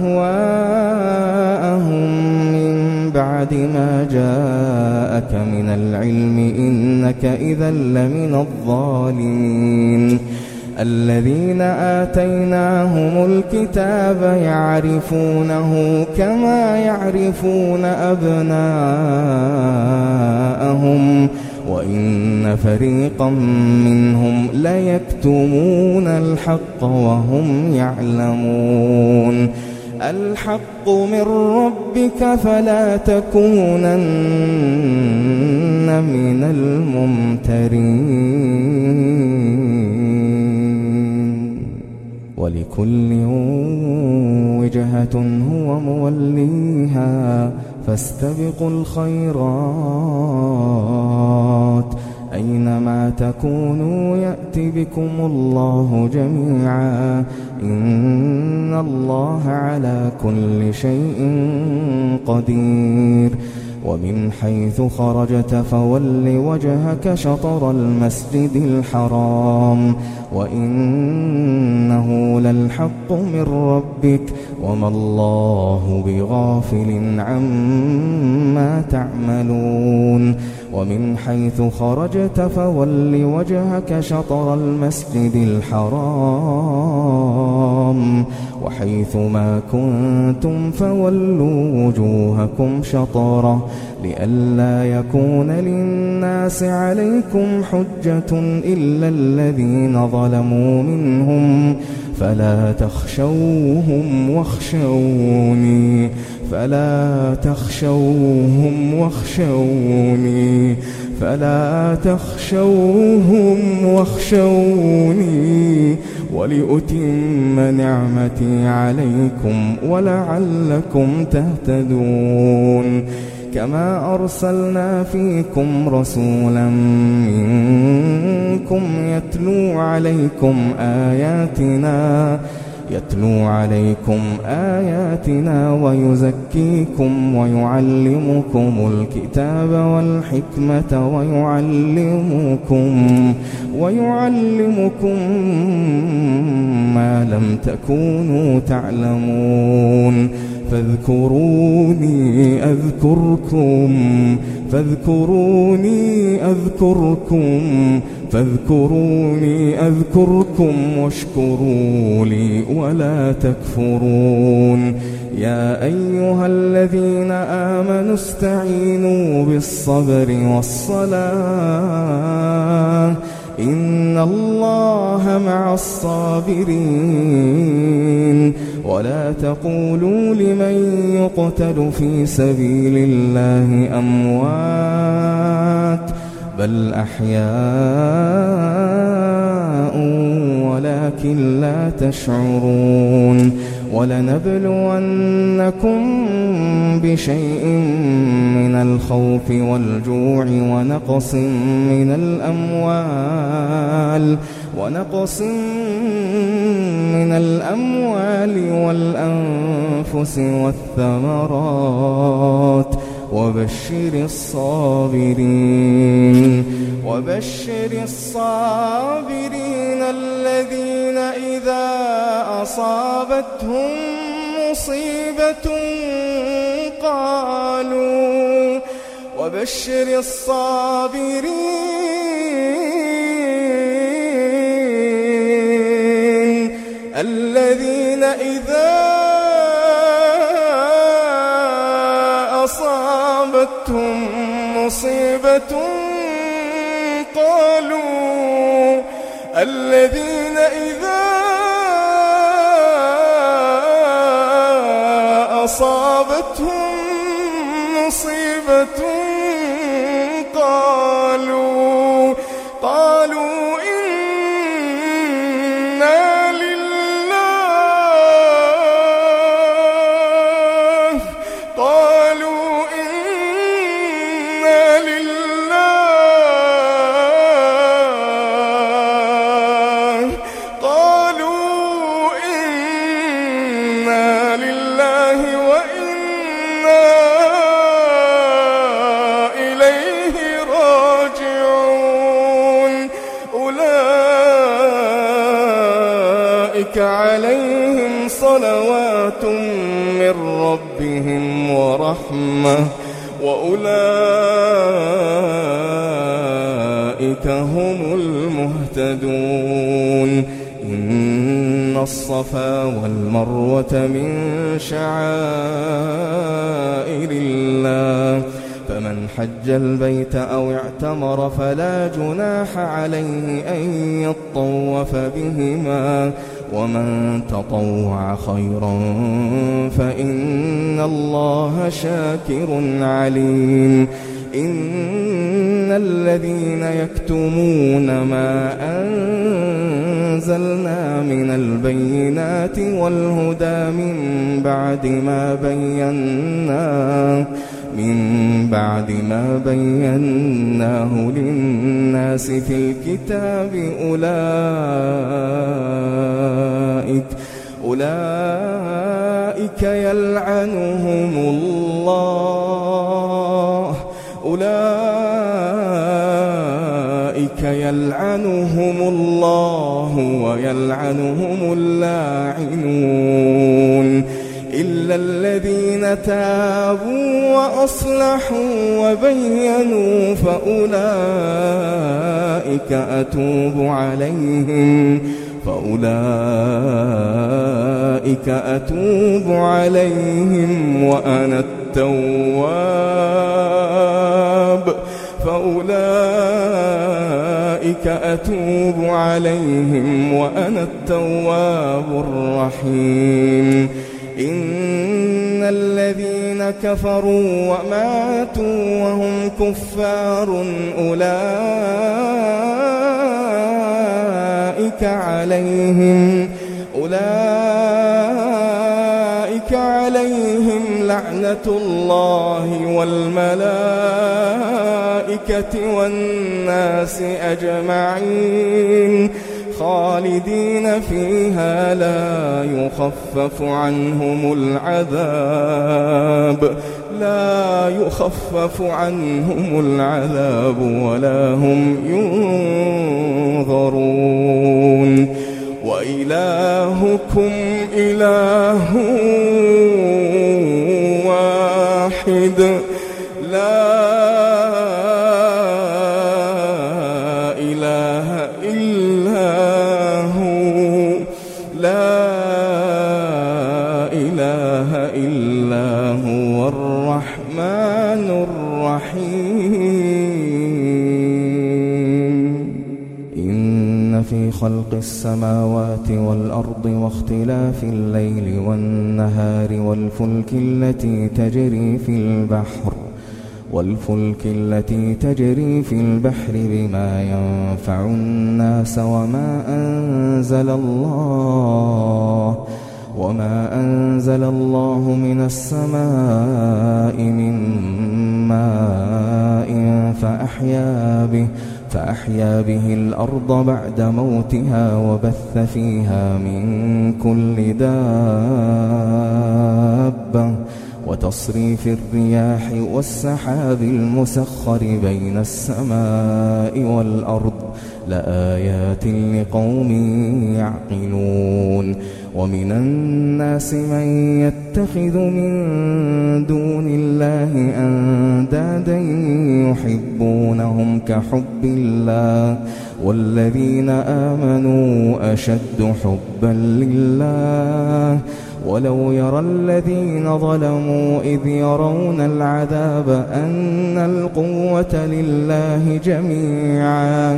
أهواءهم من بعد ما جاءك من العلم إنك إذا لمن الظالمين. الذين آتيناهم الكتاب يعرفونه كما يعرفون أبناءهم وإن فريقا منهم ليكتمون الحق وهم يعلمون. الحق من ربك فلا تكونن من الممترين. ولكل وجهة هو موليها فاستبقوا الخيرات أينما تكونوا يأت بكم الله جميعا إن الله على كل شيء قدير ومن حيث خرجت فول وجهك شطر المسجد الحرام وإنه للحق من ربك وما الله بغافل عما تعملون ومن حيث خرجت فول وجهك شطر المسجد الحرام وحيث ما كنتم فولوا وجوهكم شطره لئلا يكون للناس عليكم حجة إلا الذين ظلموا منهم فلا تخشوهم واخشوني فلا تخشوهم واخشوني فلا تخشوهم واخشوني ولأتم نعمتي عليكم ولعلكم تهتدون كما أرسلنا فيكم رسولا منكم يتلو عليكم آياتنا يتلو عليكم آياتنا ويزكيكم ويعلمكم الكتاب والحكمة ويعلمكم ويعلمكم ما لم تكونوا تعلمون فاذكروني أذكركم فاذكروني أذكركم فاذكروني أذكركم واشكروا لي ولا تكفرون يا أيها الذين آمنوا استعينوا بالصبر والصلاة إن الله مع الصابرين ولا تقولوا لمن يقتل في سبيل الله أموات بل أحياء ولكن لا تشعرون ولنبلونكم بشيء من الخوف والجوع ونقص من الأموال ونقص من الأموال والأنفس والثمرات وبشر الصابرين وبشر الصابرين الذين إذا أصابتهم مصيبة قالوا وبشر الصابرين الذين إذا أصابتهم مصيبة قالوا الذين إذا أصابتهم مصيبة قالوا قالوا إنا لله قالوا إنا لله قالوا إنا لله وإنا إليه راجعون أولئك عليهم صلوات من ربهم ورحمة وأولئك هم المهتدون إن الصفا والمروة من شعائر الله فمن حج البيت أو اعتمر فلا جناح عليه أن يطوف بهما ومن تطوع خيرا فإن الله شاكر عليم إن الذين يكتمون ما أنزلنا أنزلنا من البينات والهدى من بعد ما بيناه من بعد ما بيناه للناس في الكتاب أولئك أولئك يلعنهم الله أولئك يلعنهم الله ويلعنهم اللاعنون إلا الذين تابوا وأصلحوا وبينوا فأولئك أتوب عليهم فأولئك أتوب عليهم وأنا التواب فأولئك أتوب عليهم وأنا التواب الرحيم إن الذين كفروا وماتوا وهم كفار أولئك عليهم أولئك عليهم لعنة الله والملائكة والناس أجمعين خالدين فيها لا يخفف عنهم العذاب لا يخفف عنهم العذاب ولا هم ينظرون وإلهكم إله واحد لا إله إلا هو لا إله إلا هو الرحمن الرحيم إن في خلق السماوات والأرض واختلاف الليل والنهار والفلك التي تجري في البحر والفلك التي تجري في البحر بما ينفع الناس وما أنزل الله وما أنزل الله من السماء من ماء فأحيا به فأحيا به الأرض بعد موتها وبث فيها من كل دابة وتصريف الرياح والسحاب المسخر بين السماء والأرض لآيات لقوم يعقلون ومن الناس من يتخذ من دون الله أندادا يحبونهم كحب الله والذين آمنوا أشد حبا لله ولو يرى الذين ظلموا إذ يرون العذاب أن القوة لله جميعا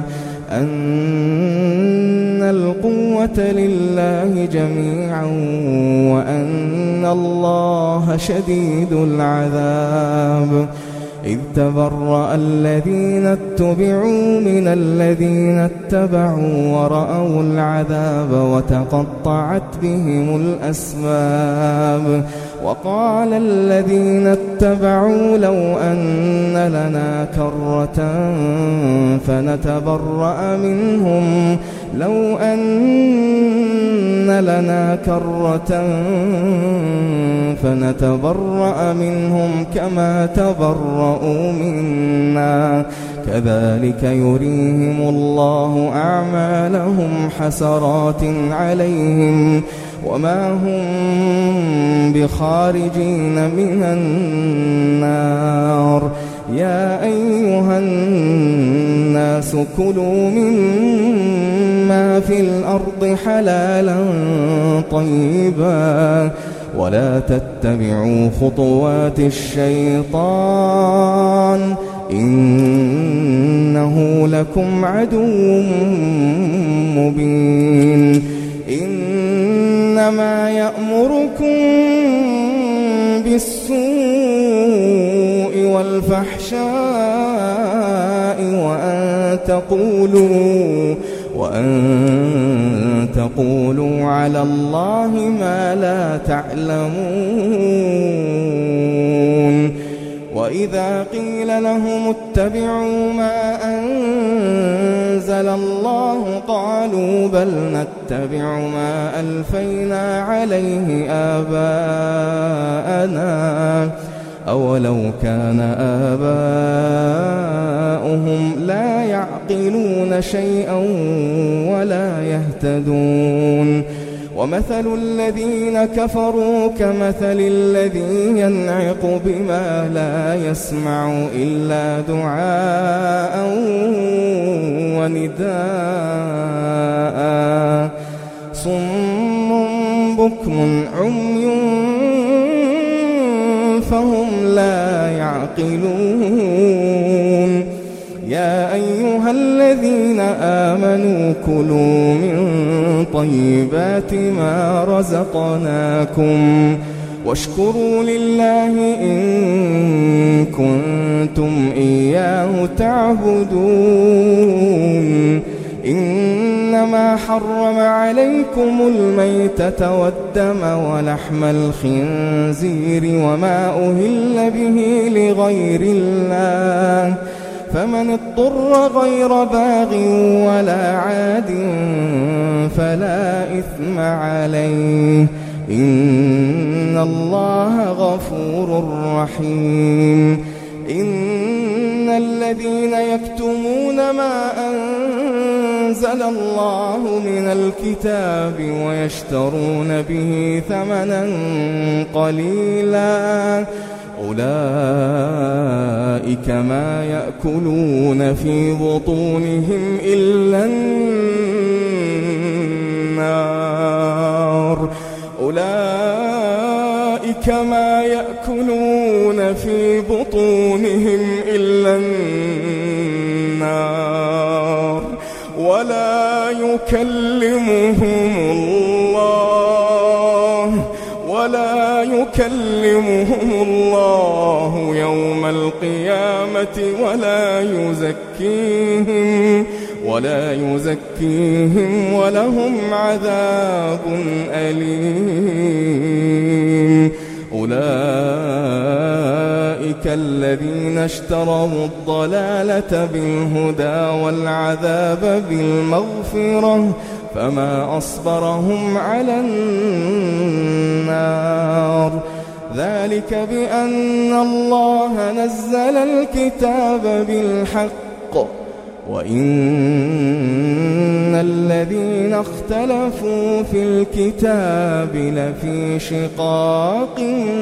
أن القوة لله جميعا وأن الله شديد العذاب إذ تبرأ الذين اتبعوا من الذين اتبعوا ورأوا العذاب وتقطعت بهم الأسباب وقال الذين اتبعوا لو أن لنا كرة فنتبرأ منهم لو أن لنا كرة فنتبرأ منهم كما تبرأوا منا كذلك يريهم الله أعمالهم حسرات عليهم وما هم بخارجين من النار يا أيها الناس كلوا مما في الأرض حلالا طيبا ولا تتبعوا خطوات الشيطان إنه لكم عدو مبين إنما يأمركم بالسوء والفحشاء وأن تقولوا وأن تقولوا على الله ما لا تعلمون. وإذا قيل لهم اتبعوا ما أنزل الله قالوا بل نتبع ما ألفينا عليه آباءنا أولو كان آباؤهم لا يعقلون شيئا ولا يهتدون. ومثل الذين كفروا كمثل الذي ينعق بما لا يسمع إلا دعاء ونداء صم بكم عمي فهم لا يعقلون. يا أيها الذين آمنوا كلوا من طيبات ما رزقناكم واشكروا لله إن كنتم إياه تعبدون. إنما حرم عليكم الميتة والدم ولحم الخنزير وما أهل به لغير الله فمن اضطر غير باغ ولا عاد فلا إثم عليه إن الله غفور رحيم. إن الذين يكتمون ما أنزل الله من الكتاب ويشترون به ثمنا قليلا أولئك ما يأكلون في بطونهم إلا النار أولئك ما يأكلون في بطونهم إلا النار ولا يكلمهم الله ولا يكلمهم الله يوم القيامة ولا يزكيهم ولا يزكيهم ولهم عذاب أليم. أولئك الذين اشتروا الضلالة بالهدى والعذاب بالمغفرة فما أصبرهم على النار ذلك بأن الله نزل الكتاب بالحق وإن الذين اختلفوا في الكتاب لفي شقاق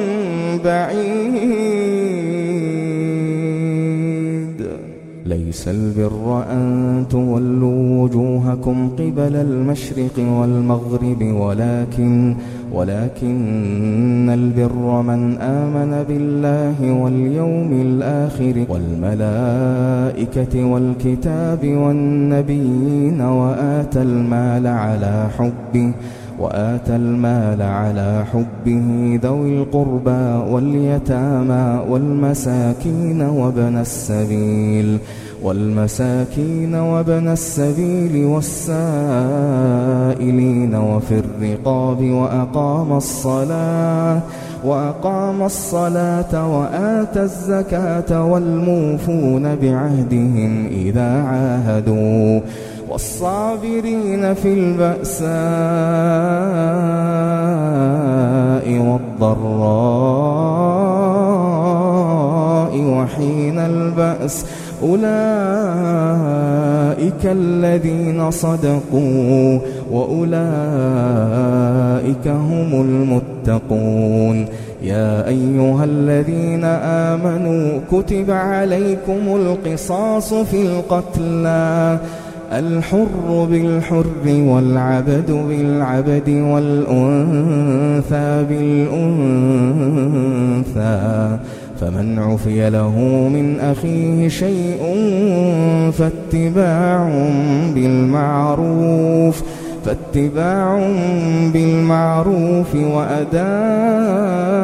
بعيد. ليس البر أن تولوا وجوهكم قبل المشرق والمغرب ولكن ولكن البر من آمن بالله واليوم الآخر والملائكة والكتاب والنبيين وآتى المال على حبه وآتى المال على حبه ذوي القربى واليتامى والمساكين وابن السبيل والمساكين وابن السبيل والسائلين وفي الرقاب وأقام الصلاة وأقام الصلاة وآتى الزكاة والموفون بعهدهم إذا عاهدوا والصابرين في البأساء والضراء وحين البأس أولئك الذين صدقوا وأولئك هم المتقون. يا أيها الذين آمنوا كتب عليكم القصاص في القتلى الحر بالحر والعبد بالعبد والأنثى بالأنثى فمن عفي له من أخيه شيء فاتباع بالمعروف فاتباع بالمعروف وأداء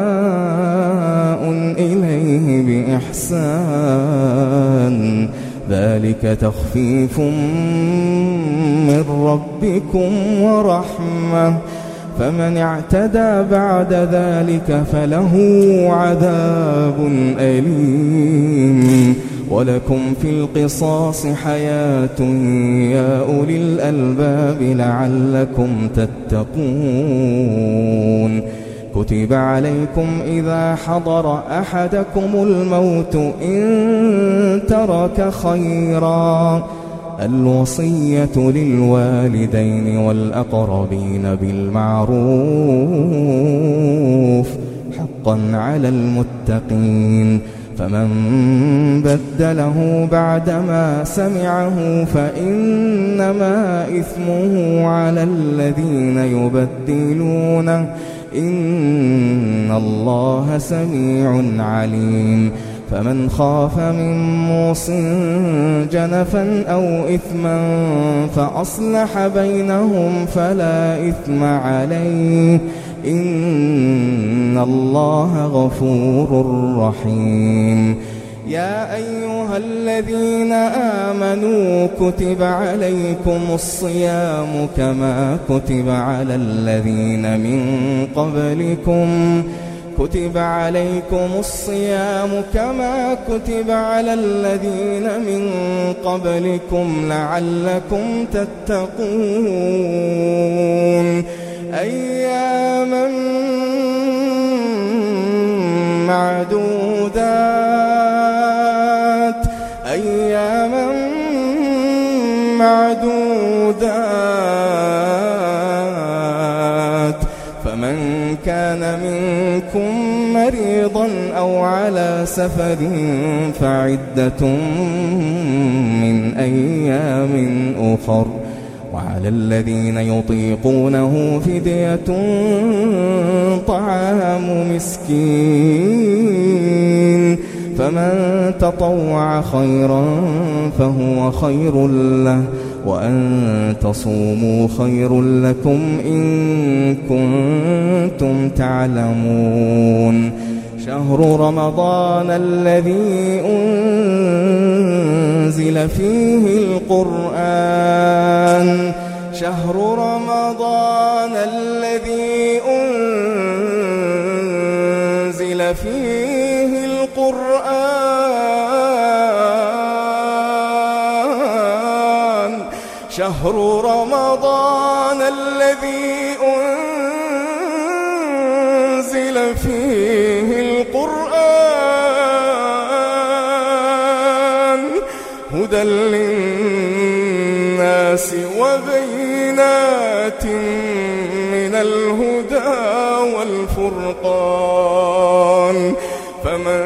إليه بإحسان ذلك تخفيف من ربكم ورحمة، فمن اعتدى بعد ذلك فله عذاب أليم. ولكم في القصاص حياة يا أولي الألباب لعلكم تتقون. كتب عليكم إذا حضر أحدكم الموت إن ترك خيرا الوصية للوالدين والأقربين بالمعروف حقا على المتقين. فمن بدله بعدما سمعه فإنما إثمه على الذين يبدلونه إن الله سميع عليم. فمن خاف من موص جنفا أو إثما فأصلح بينهم فلا إثم عليه إن الله غفور رحيم. يا أيها الذين آمنوا كتب عليكم الصيام كما كتب على الذين من قبلكم كتب عليكم الصيام كما كتب على الذين من قبلكم لعلكم تتقون. أياما معدودات أياما معدودات فمن كان منكم مريضا أو على سفر فعدة من أيام أخر وعلى الذين يطيقونه فدية طعام مسكين فمن تطوع خيرا فهو خير له وأن تصوموا خير لكم إن كنتم تعلمون. شهر رمضان الذي أنزل فيه القرآن شهر رمضان الذي أنزل فيه القرآن شهر رمضان الذي أنزل فيه القرآن هدى للناس وبينات من الهدى والفرقان فمن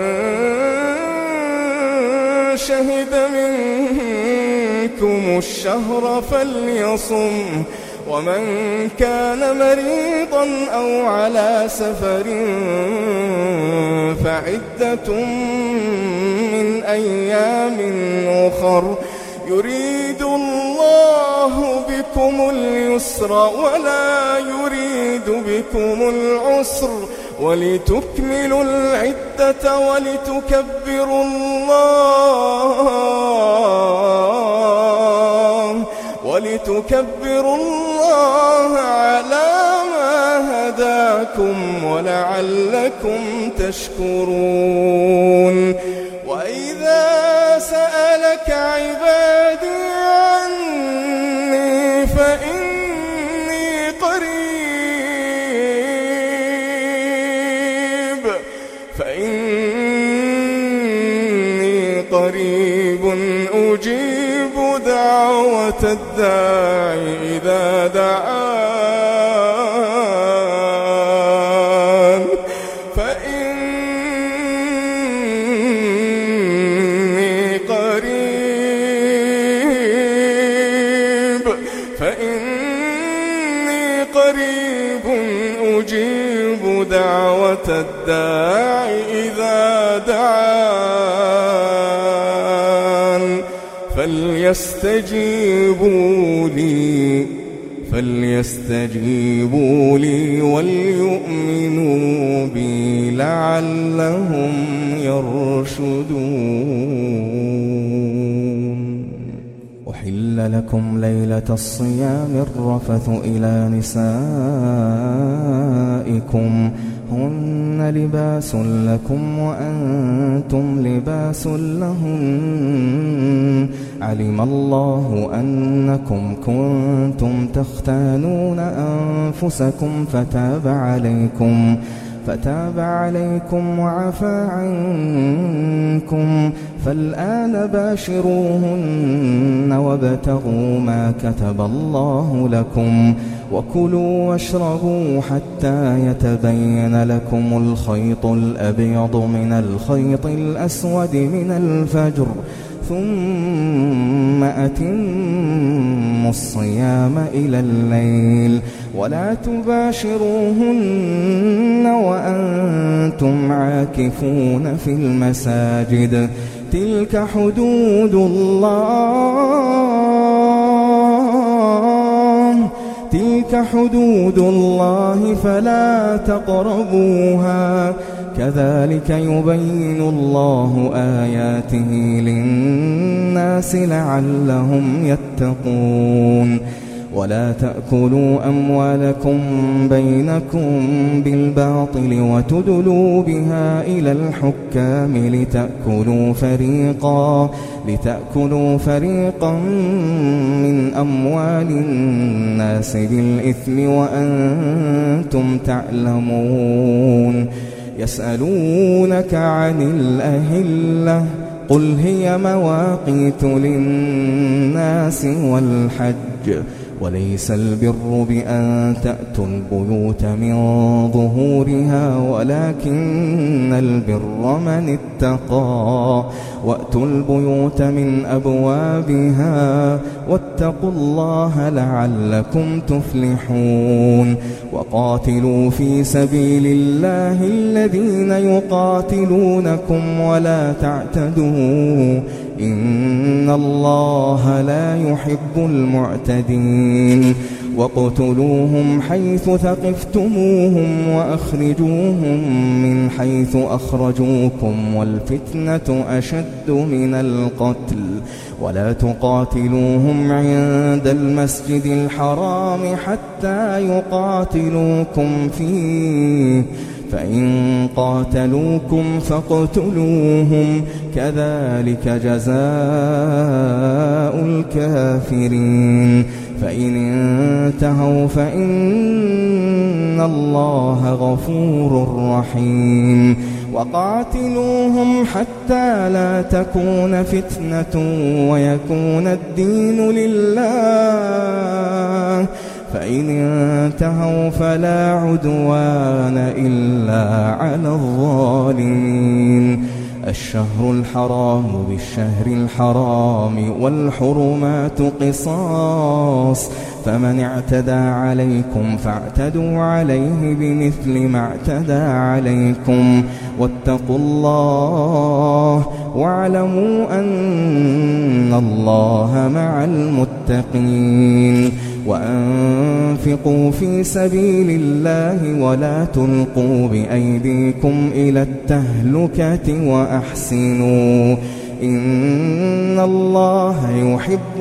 شهد منكم الشهر فليصم ومن كان مريضا أو على سفر فعدة من أيام أخر يريد الله بكم اليسر ولا يريد بكم العسر ولتكملوا العدة ولتكبروا الله ولتكبروا الله على ما هداكم ولعلكم تشكرون. وإذا سألك عبادي عني فإني قريب فإني قريب أجيب دعوة الداعي إذا دعان فإني قريب فإني قريب أجيب دعوة الداعي إذا دعان فليستجيبوا لي فليستجيبوا لي وليؤمنوا بي لعلهم يرشدون. أحل لكم ليلة الصيام الرفث إلى نسائكم هن لباس لكم وأنتم لباس لهن علم الله أنكم كنتم تختانون أنفسكم فتاب عليكم فتاب عليكم وعفى عنكم فالآن باشروهن وابتغوا ما كتب الله لكم وكلوا واشربوا حتى يتبين لكم الخيط الأبيض من الخيط الأسود من الفجر ثم أتموا الصيام إلى الليل ولا تباشروهن وأنتم عاكفون في المساجد تلك حدود الله تلك حدود الله فلا تقربوها كذلك يبين الله آياته للناس لعلهم يتقون. ولا تأكلوا أموالكم بينكم بالباطل وتدلوا بها إلى الحكام لتأكلوا فريقا لتأكلوا فريقا من أموال الناس بالإثم وأنتم تعلمون. يسألونك عن الأهلة قل هي مواقيت للناس والحج وليس البر بأن تأتوا البيوت من ظهورها ولكن البر من اتقى وأتوا البيوت من أبوابها واتقوا الله لعلكم تفلحون. وقاتلوا في سبيل الله الذين يقاتلونكم ولا تعتدوا إن الله لا يحب المعتدين. واقتلوهم حيث ثقفتموهم وأخرجوهم من حيث أخرجوكم والفتنة أشد من القتل ولا تقاتلوهم عند المسجد الحرام حتى يقاتلوكم فيه فإن قاتلوكم فاقتلوهم كذلك جزاء الكافرين. فإن انتهوا فإن الله غفور رحيم. وقاتلوهم حتى لا تكون فتنة ويكون الدين لله فإن انتهوا فلا عدوان إلا على الظالمين. الشهر الحرام بالشهر الحرام والحرمات قصاص فمن اعتدى عليكم فاعتدوا عليه بمثل ما اعتدى عليكم واتقوا الله واعلموا أن الله مع المتقين. وأنفقوا في سبيل الله ولا تلقوا بأيديكم إلى التهلكة وأحسنوا إن الله يحب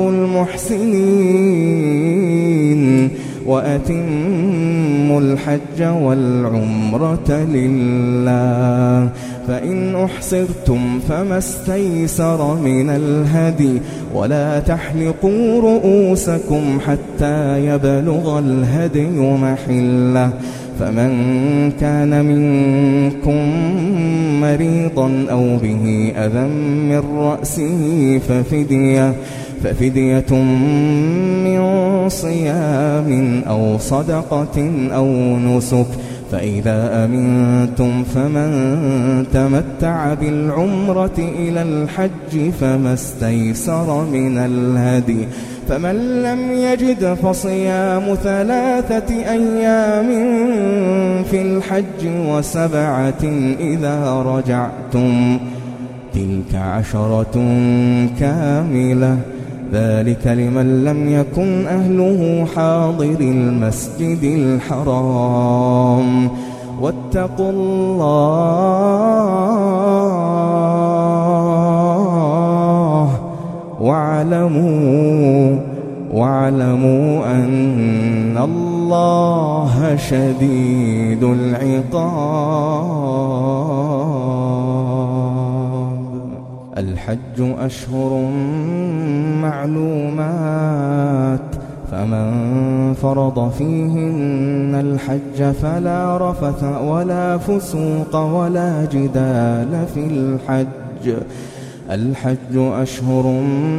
المحسنين. وأتموا الحج والعمرة لله فإن أحصرتم فما استيسر من الهدي ولا تحلقوا رؤوسكم حتى يبلغ الهدي محله فمن كان منكم مريضا أو به أذى من رأسه ففدية ففدية من صيام أو صدقة أو نسك فإذا أمنتم فمن تمتع بالعمرة إلى الحج فما استيسر من الهدي فمن لم يجد فصيام ثلاثة أيام في الحج وسبعة إذا رجعتم تلك عشرة كاملة ذلك لمن لم يكن أهله حاضر المسجد الحرام. واتقوا الله واعلموا واعلموا أن الله شديد العقاب. الحج أشهر معلومات، فمن فرض فيهن الحج فلا رفث ولا فسوق ولا جدال في الحج. الحج أشهر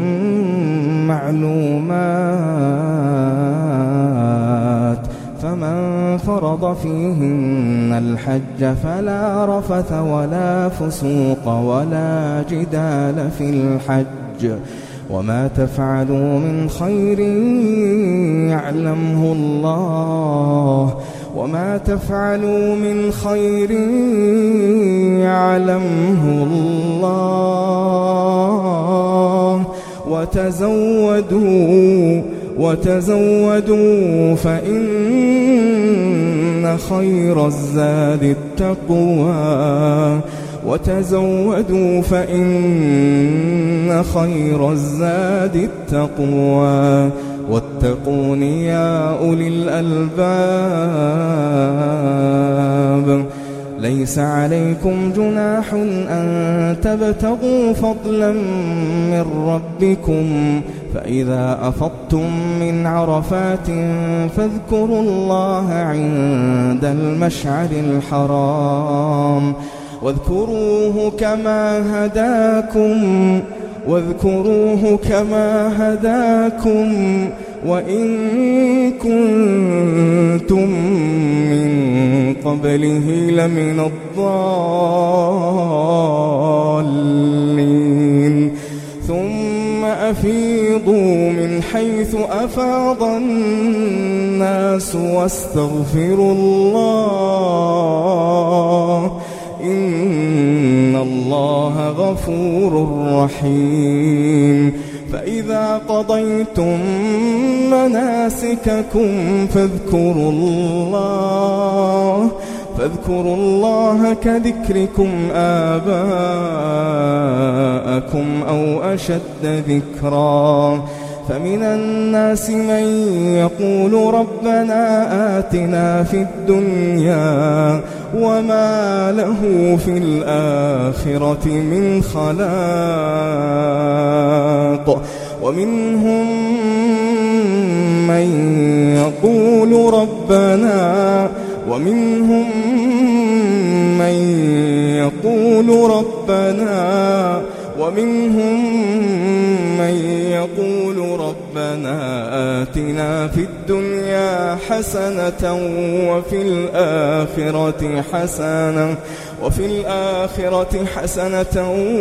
معلومات، فمن فرض فيهن الحج فلا رفث ولا فسوق ولا جدال في الحج. وما تفعلوا من خير يعلمه الله وما تفعلوا من خير يعلمه الله. وتزودوا وتزودوا فإن خير الزاد التقوى وتزودوا فإن خير الزاد التقوى واتقون يا أولي الألباب. ليس عليكم جناح أن تبتغوا فضلا من ربكم، فإذا أفضتم من عرفات فاذكروا الله عند المشعر الحرام واذكروه كما هداكم واذكروه كما هداكم وإن كنتم من قبله لمن الضالين. ثم أفيضوا من حيث أفاض الناس واستغفروا الله إن الله غفور رحيم. فإذا قضيتم مناسككم فاذكروا الله فاذكروا الله كذكركم آباءكم أو أشد ذكرا. فمن الناس من يقول ربنا آتنا في الدنيا وما له في الآخرة من خلاق. ومنهم من يقول ربنا ومنهم من يقول ربنا ومنهم من يقول ربنا آتنا في الدنيا حسنة وفي الآخرة حسنة وفي الآخرة حسنة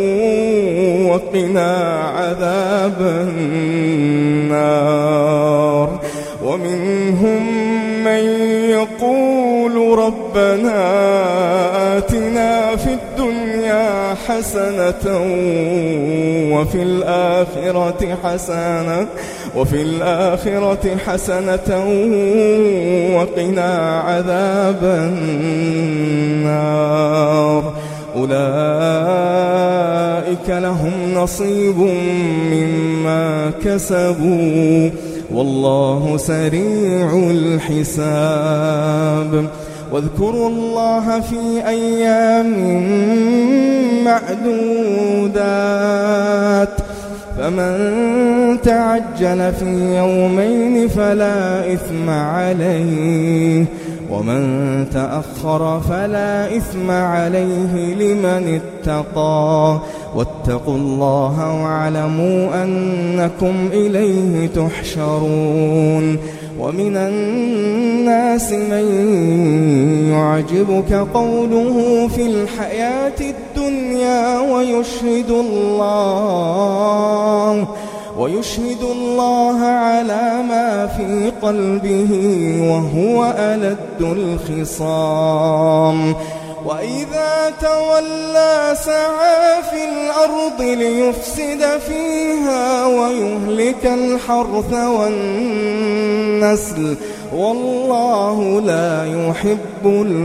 وقنا عذاب النار. ومنهم من يقول ربنا آتنا في الدنيا حسنة وفي الآخرة حسنة وفي الآخرة حسنة وقنا عذاب النار. أولئك لهم نصيب مما كسبوا والله سريع الحساب. واذكروا الله في أيام معدودات، فمن تعجل في يومين فلا إثم عليه ومن تأخر فلا إثم عليه لمن اتقى. واتقوا الله واعلموا أنكم إليه تحشرون. ومن الناس من يعجبك قوله في الحياة الدنيا ويشهد الله ويشهد الله على ما في قلبه وهو ألد الخصام. وإذا تولى سعى في الأرض ليفسد فيها ويهلك الحرث والنسل والله لا يحب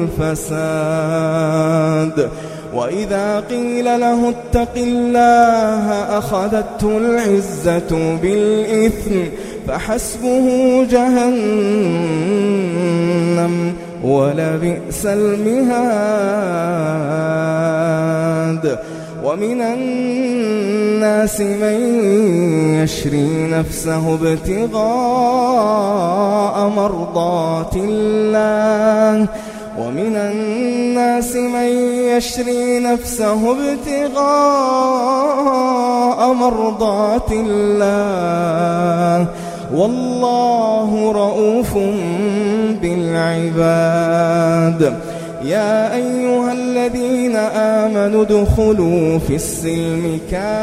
الفساد. وإذا قيل له اتق الله أخذته العزة بالإثم فحسبه جهنم ولبئس المهاد. ومن الناس من يشري نفسه ابتغاء مرضات الله ومن الناس من يشري نفسه ابتغاء مرضات الله والله رؤوف بالعباد. يا أيها الذين آمنوا ادخلوا في السلم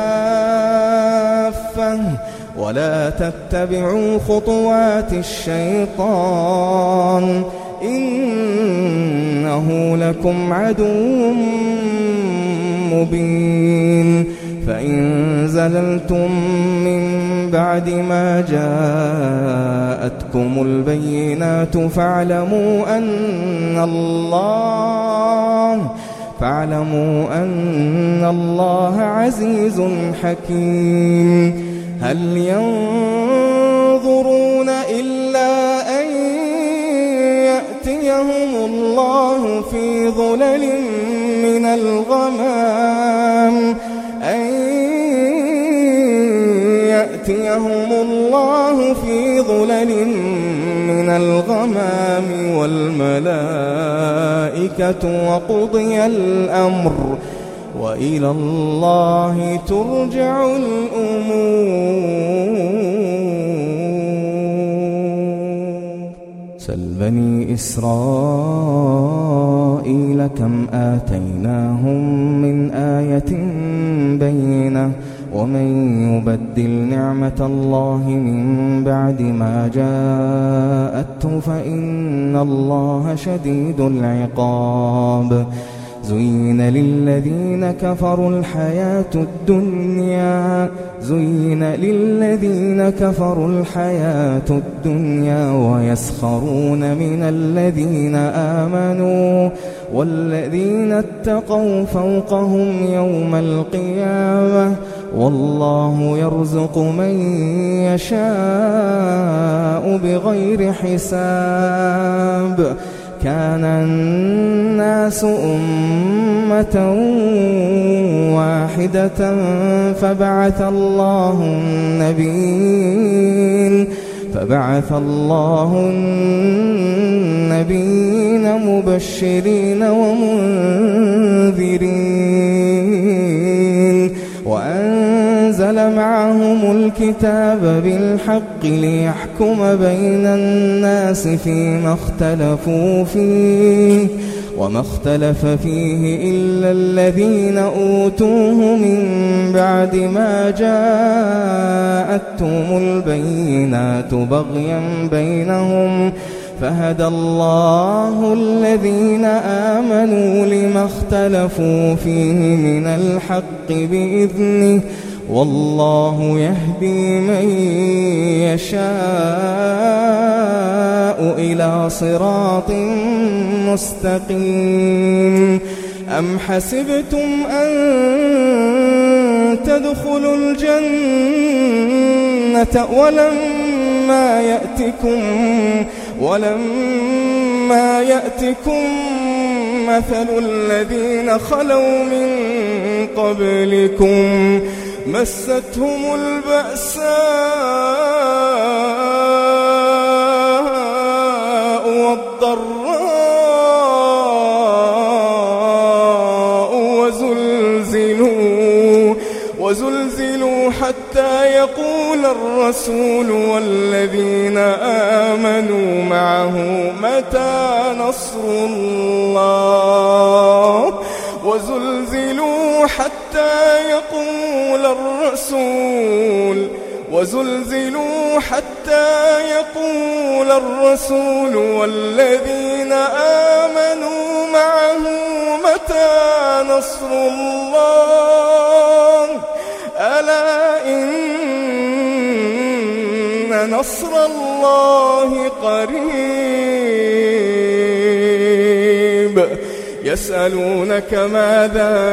كافة ولا تتبعوا خطوات الشيطان إنه لكم عدو مبين. فإن زللتم من بعد ما جاءتكم البينات فاعلموا أن الله فاعلموا أن الله عزيز حكيم. هل ينظرون إلا أن يأتيهم الله في ظلل من الغمام أن يأتيهم الله في ظلل من الغمام والملائكة وقضي الأمر وإلى الله ترجع الأمور. سل بني إسرائيل كم آتيناهم من آية بينة ومن يبدل نعمة الله من بعد ما جاءته فإن الله شديد العقاب. زين للذين كفروا الحياة الدنيا زين للذين كفروا الحياة الدنيا ويسخرون من الذين آمنوا والذين اتقوا فوقهم يوم القيامة والله يرزق من يشاء بغير حساب. كان الناس أمة واحدة فبعث الله النبيين فبعث الله النبيين مبشرين ومنذرين وأنزل معهم الكتاب بالحق ليحكم بين الناس فيما اختلفوا فيه وما اختلف فيه إلا الذين أوتوه من بعد ما جاءتهم البينات بغيا بينهم فهدى الله الذين آمنوا لما اختلفوا فيه من الحق بإذنه والله يهدي من يشاء إلى صراط مستقيم. أم حسبتم أن تدخلوا الجنة ولما يأتكم ولما يأتكم مثل الذين خلوا من قبلكم مستهم البأساء والضراء وزلزلوا وزلزلوا حتى يقول الرسول والذين آمنوا معه متى نصر الله وزلزلوا حتى يقول الرسول وزلزلوا حتى يقول الرسول والذين آمنوا معه أتى نصر الله ألا إن نصر الله قريب يسألونك ماذا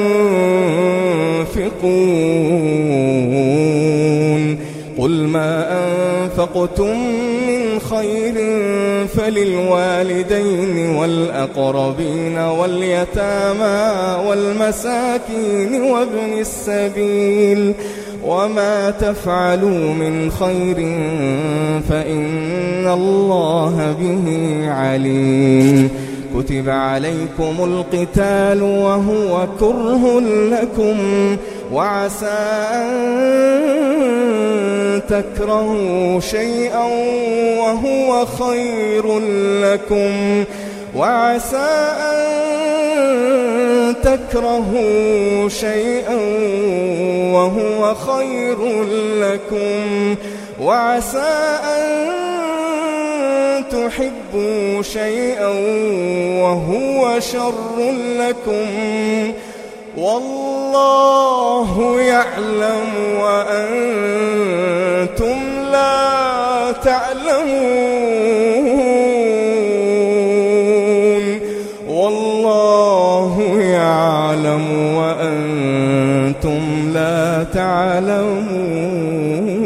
ينفقون قل ما أنفقتم من خير فللوالدين والأقربين واليتامى والمساكين وابن السبيل وما تفعلوا من خير فإن الله به عليم كتب عليكم القتال وهو كره لكم وعسى أن تكرهوا شيئا وهو خير لكم وعسى أن تكرهوا شيئا وهو خير لكم وعسى أن تحبوا شيئا وهو شر لكم والله يعلم وأنتم لا تعلمون والله يعلم وأنتم لا تعلمون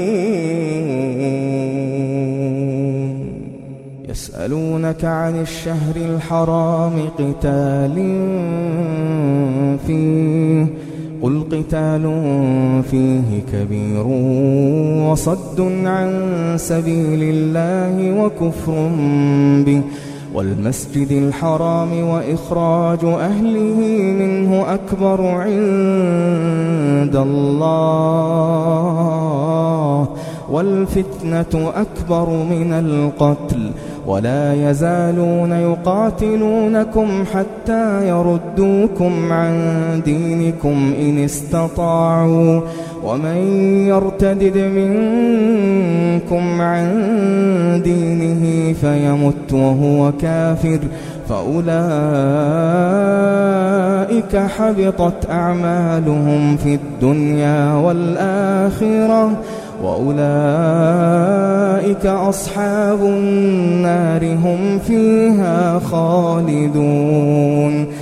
يسألونك عن الشهر الحرام قتال فيه قل قتال فيه كبير وصد عن سبيل الله وكفر به والمسجد الحرام وإخراج أهله منه أكبر عند الله والفتنة أكبر من القتل ولا يزالون يقاتلونكم حتى يردوكم عن دينكم إن استطاعوا ومن يرتدد منكم عن دينه فيمت وهو كافر فأولئك حبطت أعمالهم في الدنيا والآخرة وأولئك أصحاب النار هم فيها خالدون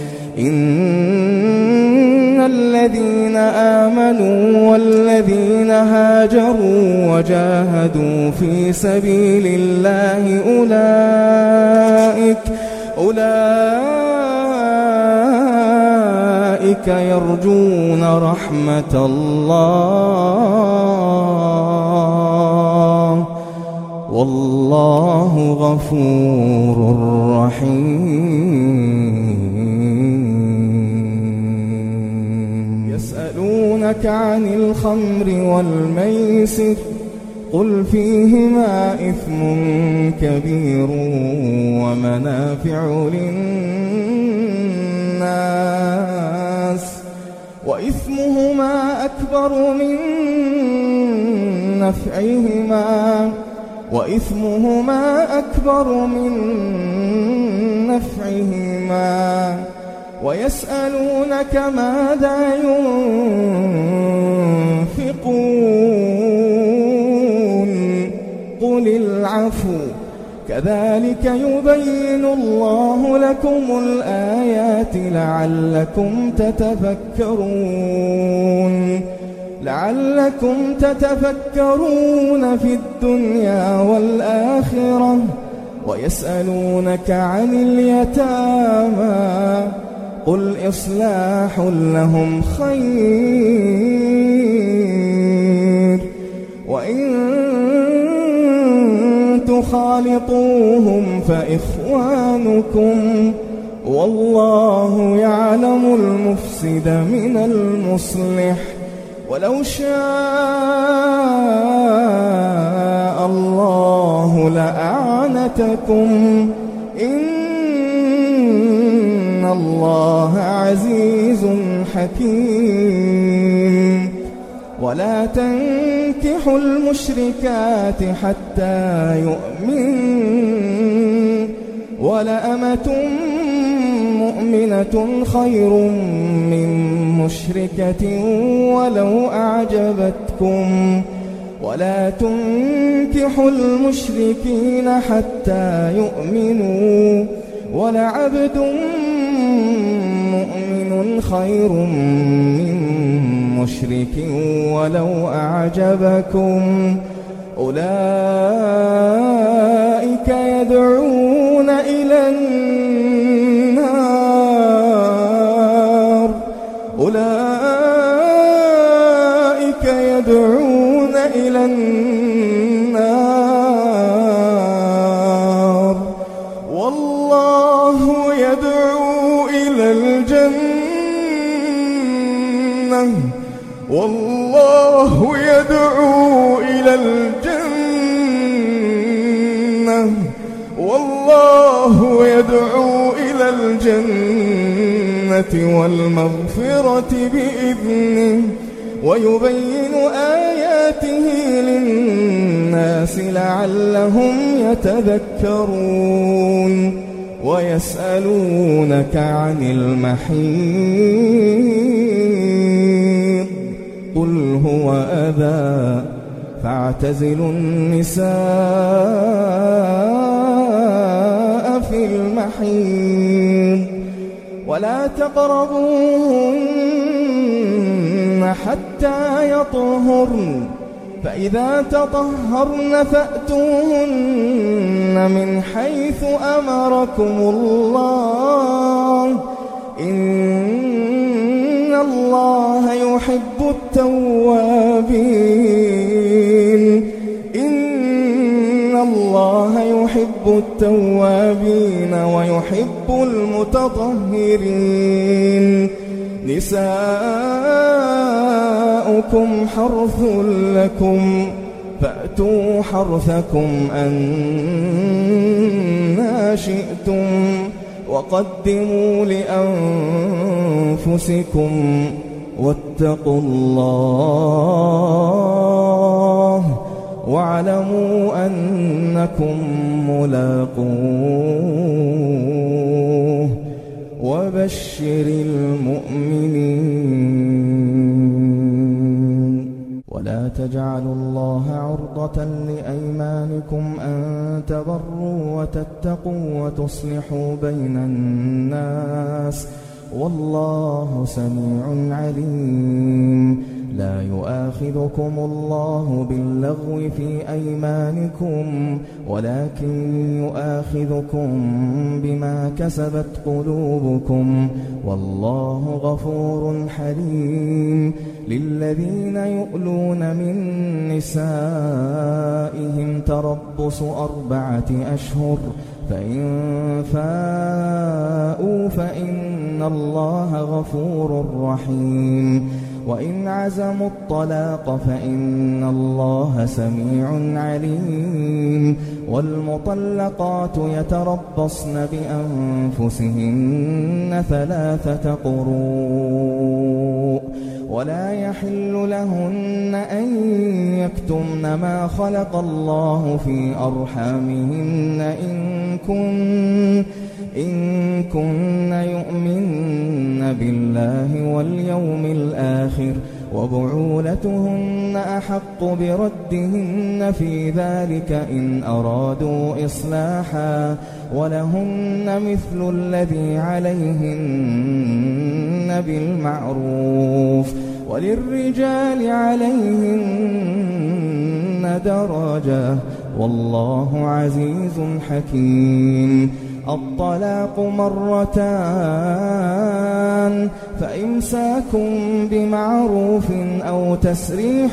إن الذين آمنوا والذين هاجروا وجاهدوا في سبيل الله أولئك أولئك يرجون رحمة الله والله غفور رحيم يسألونك عن الخمر والميسر قل فيهما إثم كبير ومنافع للناس وإثمهما أكبر من نفعهما وإثمهما أكبر من نفعهما ويسألونك ماذا ينفقون قل العفو كذلك يبين الله لكم الآيات لعلكم تتفكرون لعلكم تتفكرون في الدنيا والآخرة ويسألونك عن اليتامى قل إصلاح لهم خير وإن تخالطوهم فإخوانكم والله يعلم المفسد من المصلح ولو شاء الله لأعنتكم إن الله عزيز حكيم ولا تنكحوا المشركات حتى يؤمنوا ولأمة مؤمنة خير من مشركة ولو أعجبتكم ولا تنكحوا المشركين حتى يؤمنوا ولعبد مؤمن خير من مشرك ولو أعجبكم أولئك يدعون إلى النار أولئك يدعون إلى النار والله يدعو إلى الجنة والله يدعو إلى الجنة والله يدعو إلى الجنة والمغفرة بإذنه ويبين آياته للناس لعلهم يتذكرون ويسألونك عن المحيض قل هو أذى فاعتزلوا النساء في المحيض ولا تقربوهن حتى يطهرن فإذا تطهرن فأتوهن من حيث أمركم الله إن الله يحب التوابين إن الله يحب التوابين ويحب المتطهرين نساؤكم حرث لكم فأتوا حرثكم أنى شئتم وقدموا لأنفسكم واتقوا الله واعلموا أنكم ملاقوه وبشر المؤمنين ولا تجعلوا الله عرضة لأيمانكم أن تبروا وتتقوا وتصلحوا بين الناس والله سميع عليم لا يؤاخذكم الله باللغو في أيمانكم ولكن يؤاخذكم بما كسبت قلوبكم والله غفور حليم للذين يؤلون من نسائهم تربص أربعة أشهر فإن فاءوا فإن الله غفور رحيم وإن عزموا الطلاق فإن الله سميع عليم والمطلقات يتربصن بأنفسهن ثلاثة قروء ولا يحل لهن أن يكتمن ما خلق الله في أرحامهن إن كن إن كن يؤمن بالله واليوم الآخر وبعولتهن أحق بردهن في ذلك إن أرادوا إصلاحا ولهن مثل الذي عليهن بالمعروف وللرجال عليهن درجة والله عزيز حكيم الطلاق مرتان فإمساك بمعروف أو تسريح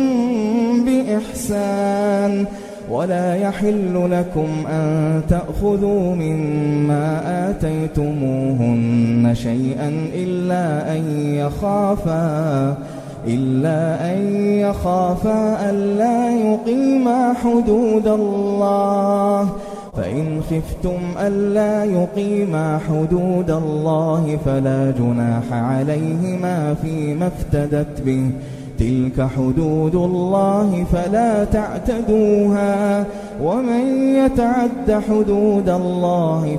بإحسان ولا يحل لكم أن تأخذوا مما آتيتموهن شيئا إلا أن يخافا إلا أن يخافا ألا يقيما حدود الله فإن خفتم ألا يقيما حدود الله فلا جناح عليهما فيما افتدت به تلك حدود الله فلا تعتدوها ومن يتعد حدود الله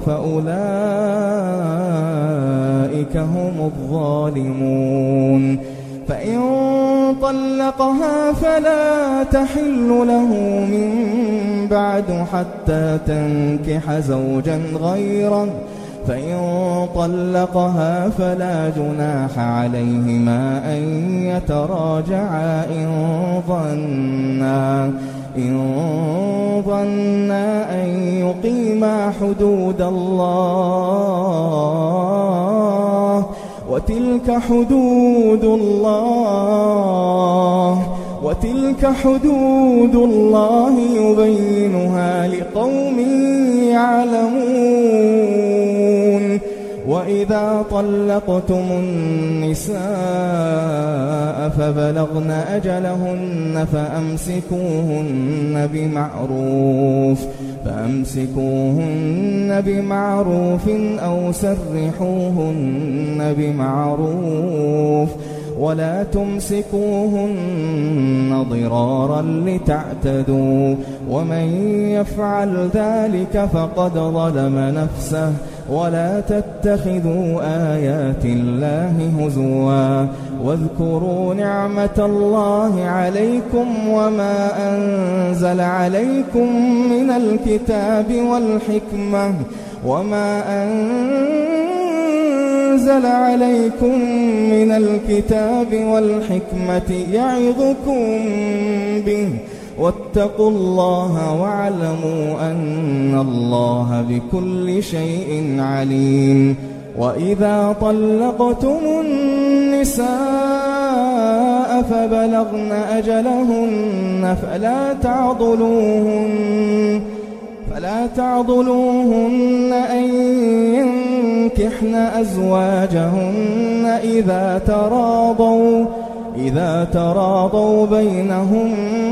فأولئك هم الظالمون فإن طلقها فلا تحل له من بعد حتى تنكح زوجا غيره فإن طلقها فلا جناح عليهما أن يتراجعا إن ظنا إن ظنا أن يقيما حدود الله وتلك حدود الله وتلك حدود الله يبينها لقوم يعلمون وإذا طلقتم النساء فبلغن أجلهن فأمسكوهن بمعروف فأمسكوهن بمعروف أو سرحوهن بمعروف ولا تمسكوهن ضرارا لتعتدوا ومن يفعل ذلك فقد ظلم نفسه ولا تتخذوا آيات الله هزوا واذكروا نعمة الله عليكم وما أنزل عليكم من الكتاب والحكمة وما أنزل عليكم من الكتاب والحكمة يعظكم به واتقوا الله واعلموا أن الله بكل شيء عليم وإذا طلقتم النساء فبلغن أجلهن فلا تعضلوهن فلا تعضلوهن أن ينكحن أزواجهن إذا تراضوا إذا تراضوا بينهم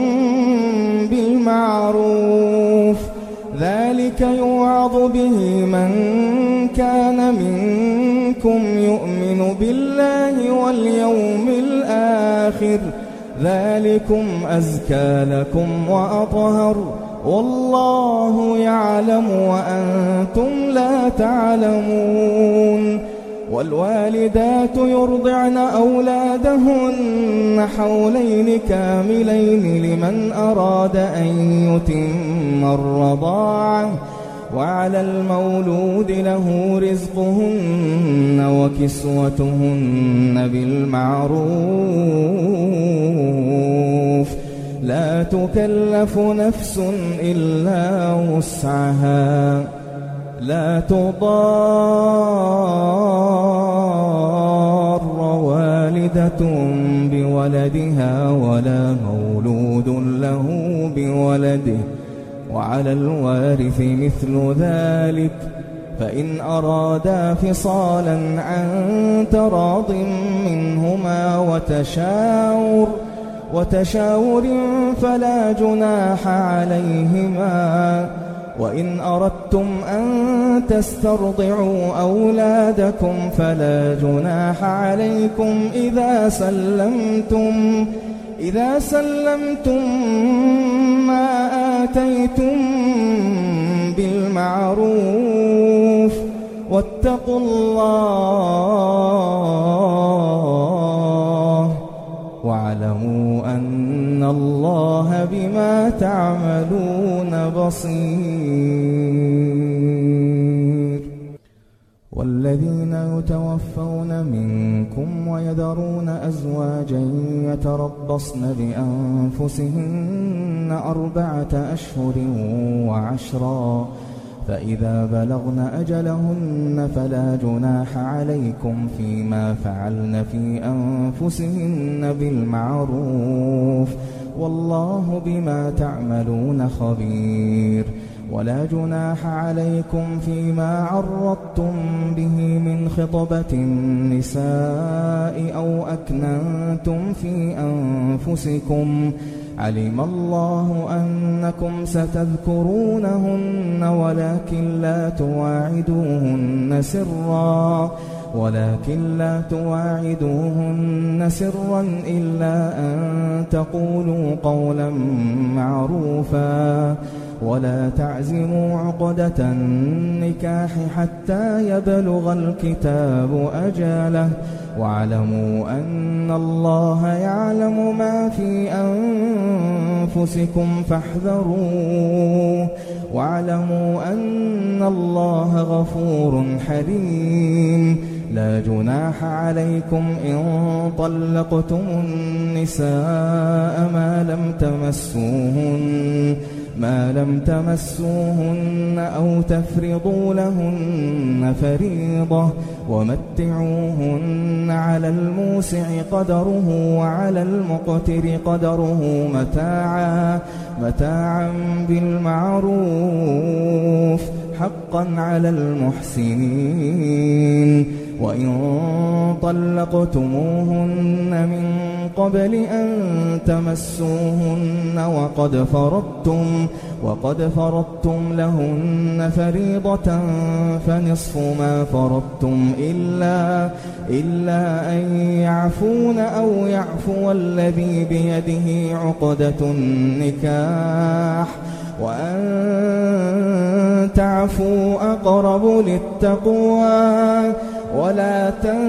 بالمعروف ذلك يوعظ به من كان منكم يؤمن بالله واليوم الآخر ذلكم أزكى لكم وأطهر والله يعلم وأنتم لا تعلمون والوالدات يرضعن أولادهن حولين كاملين لمن أراد أن يتم الرضاعة وعلى المولود له رزقهن وكسوتهن بالمعروف لا تكلف نفس إلا وسعها لا تضار والدة بولدها ولا مولود له بولده وعلى الوارث مثل ذلك فإن أرادا فصالا عن تراض منهما وتشاور وتشاور فلا جناح عليهما وإن أردتم أن تسترضعوا أولادكم فلا جناح عليكم إذا سلمتم إذا سلمتم ما آتيتم بالمعروف واتقوا الله واعلموا أن الله بما تعملون بصير والذين يتوفون منكم ويذرون أزواجا يتربصن بأنفسهن أربعة أشهر وعشرا فإذا بلغن أجلهن فلا جناح عليكم فيما فعلن في أنفسهن بالمعروف والله بما تعملون خبير ولا جناح عليكم فيما عرضتم به من خطبة النساء أو أكننتم في أنفسكم علم الله أنكم ستذكرونهن ولكن لا تواعدوهن سرا ولكن لا تواعدوهن سرا إلا أن تقولوا قولا معروفا ولا تعزموا عقدة النكاح حتى يبلغ الكتاب أجله واعلموا أن الله يعلم ما في أنفسكم فاحذروه واعلموا أن الله غفور حليم. لا جناح عليكم إن طلقتم النساء ما لم تمسوهن ما لم تمسوهن أو تفرضوا لهن فريضة ومتعوهن على الموسع قدره وعلى المقتر قدره متاعا متاعا بالمعروف حقا على المحسنين. وإن طلقتموهن من قبل أن تمسوهن وقد فرضتم وقد فرضتم لهن فريضة فنصف ما فرضتم إلا إلا أن يعفون أو يعفو الذي بيده عقدة النكاح وأن تعفوا أقرب للتقوى ولا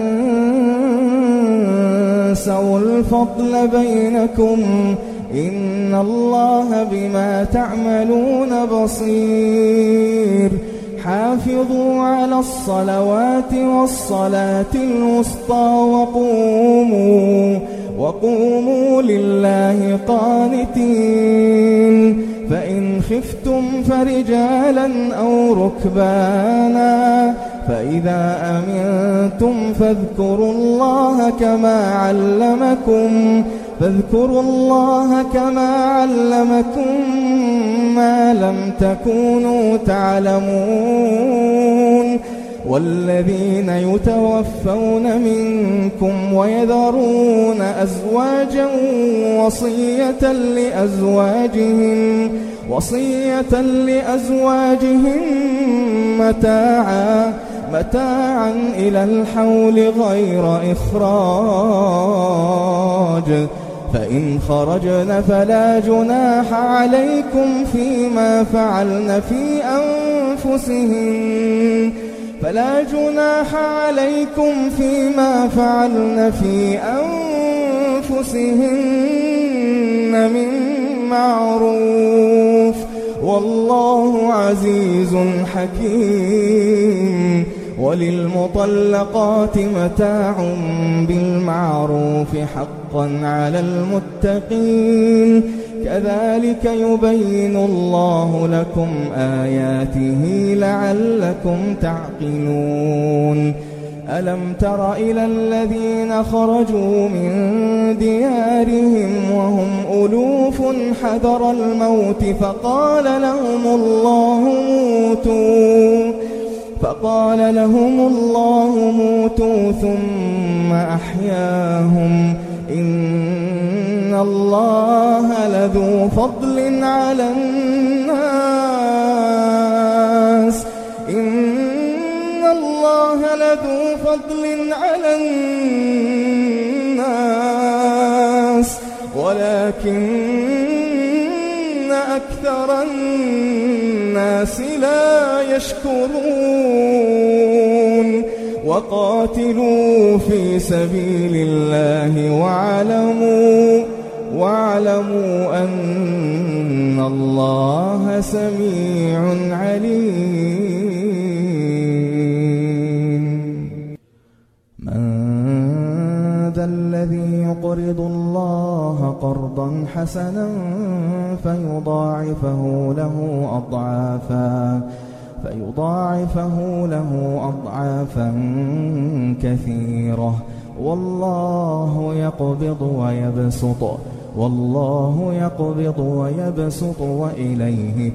تنسوا الفضل بينكم إن الله بما تعملون بصير. حافظوا على الصلوات والصلاة الوسطى وقوموا وقوموا لله قانتين. فإن خفتم فرجالا أو ركبانا فإذا أمنتم فاذكروا الله كما علمكم فاذكروا الله كما علمكم ما لم تكونوا تعلمون. والذين يتوفون منكم ويذرون أزواجا وصية لأزواجهم وصية لأزواجهم متاعا متاعا إلى الحول غير إخراج. فإن خرجن فلا جناح عليكم فيما فعلن في أنفسهن فلا جناح عليكم فيما فعلن في أنفسهن من معروف والله عزيز حكيم. وللمطلقات متاع بالمعروف حقا على المتقين. كذلك يبين الله لكم آياته لعلكم تعقلون. ألم تر إلى الذين خرجوا من ديارهم وهم ألوف حذر الموت فقال لهم الله موتوا فقال لهم الله موتوا ثم أحياهم إن الله لذو فضل على الناس إن الله لذو فضل على الناس ولكن أكثر الناس لا يشكرون. وقاتلوا في سبيل الله واعلموا واعلموا أن الله سميع عليم. من ذا الذي يقرض الله قرضا حسنا فيضاعفه له أضعافا فيضاعفه له أضعافا كثيرة والله يقبض ويبسط والله يقبض ويبسط وإليه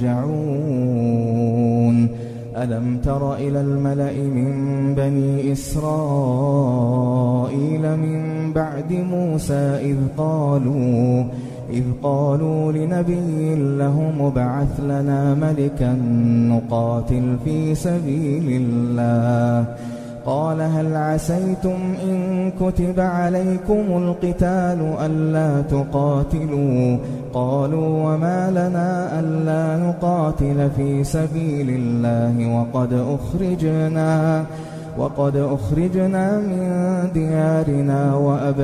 ترجعون. ألم تر إلى الملأ من بني إسرائيل من بعد موسى إذ قالوا إذ قالوا لنبي له ابعث لنا ملكا نقاتل في سبيل الله قال هل عسيتم إن كتب عليكم القتال ألا تقاتلوا قالوا وما لنا ألا نقاتل في سبيل الله وقد أخرجنا وقد أخرجنا من ديارنا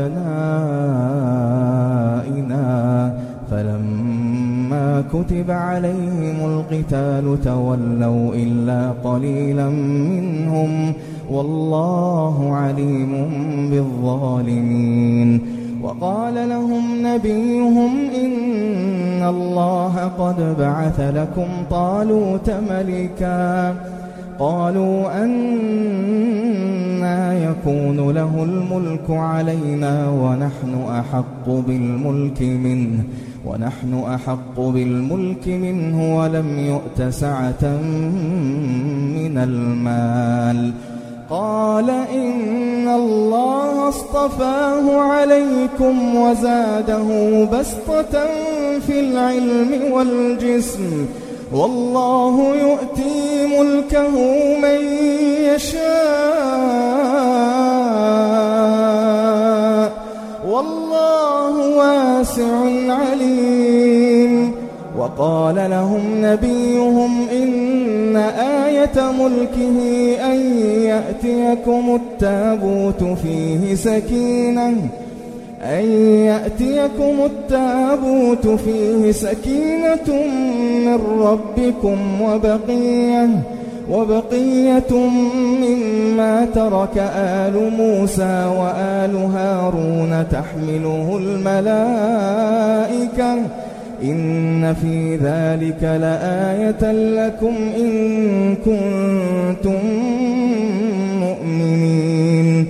وأبنائنا فلما كتب عليهم القتال تولوا إلا قليلا منهم والله عليم بالظالمين. وقال لهم نبيهم إن الله قد بعث لكم طالوت ملكا قالوا أنى يكون له الملك علينا ونحن أحق بالملك منه ونحن أحق بالملك منه ولم يؤت سعة من المال قال إن الله اصطفاه عليكم وزاده بسطة في العلم والجسم والله يؤتي ملكه من يشاء والله واسع عليم. وقال لهم نبيهم إن آية ملكه أن يأتيكم التابوت فيه سكينة أن يأتيكم التابوت فيه سكينة من ربكم وبقية وبقية مما ترك آل موسى وآل هارون تحمله الملائكة إن في ذلك لآية لكم إن كنتم مؤمنين.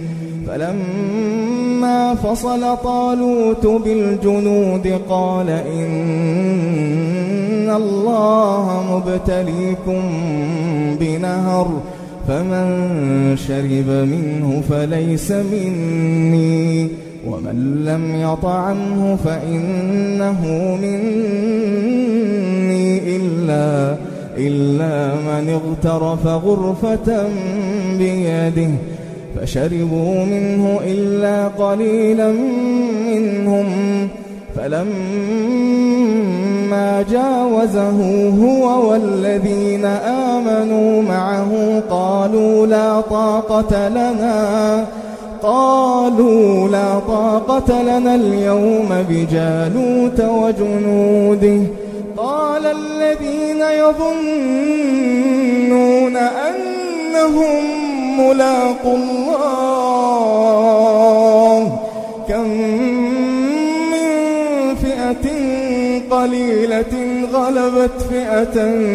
فلما فصل طالوت بالجنود قال إن الله مبتليكم بنهر فمن شرب منه فليس مني ومن لم يطعمه فإنه مني إلا, إلا من اغترف غرفة بيده فشربوا منه إلا قليلا منهم فلما جاوزه هو والذين آمنوا معه قالوا لا طاقة لنا قالوا لا طاقة لنا اليوم بجالوت وجنوده قال الذين يظنون أنهم ملاقو الله كم من فئة قليلة غلبت فئة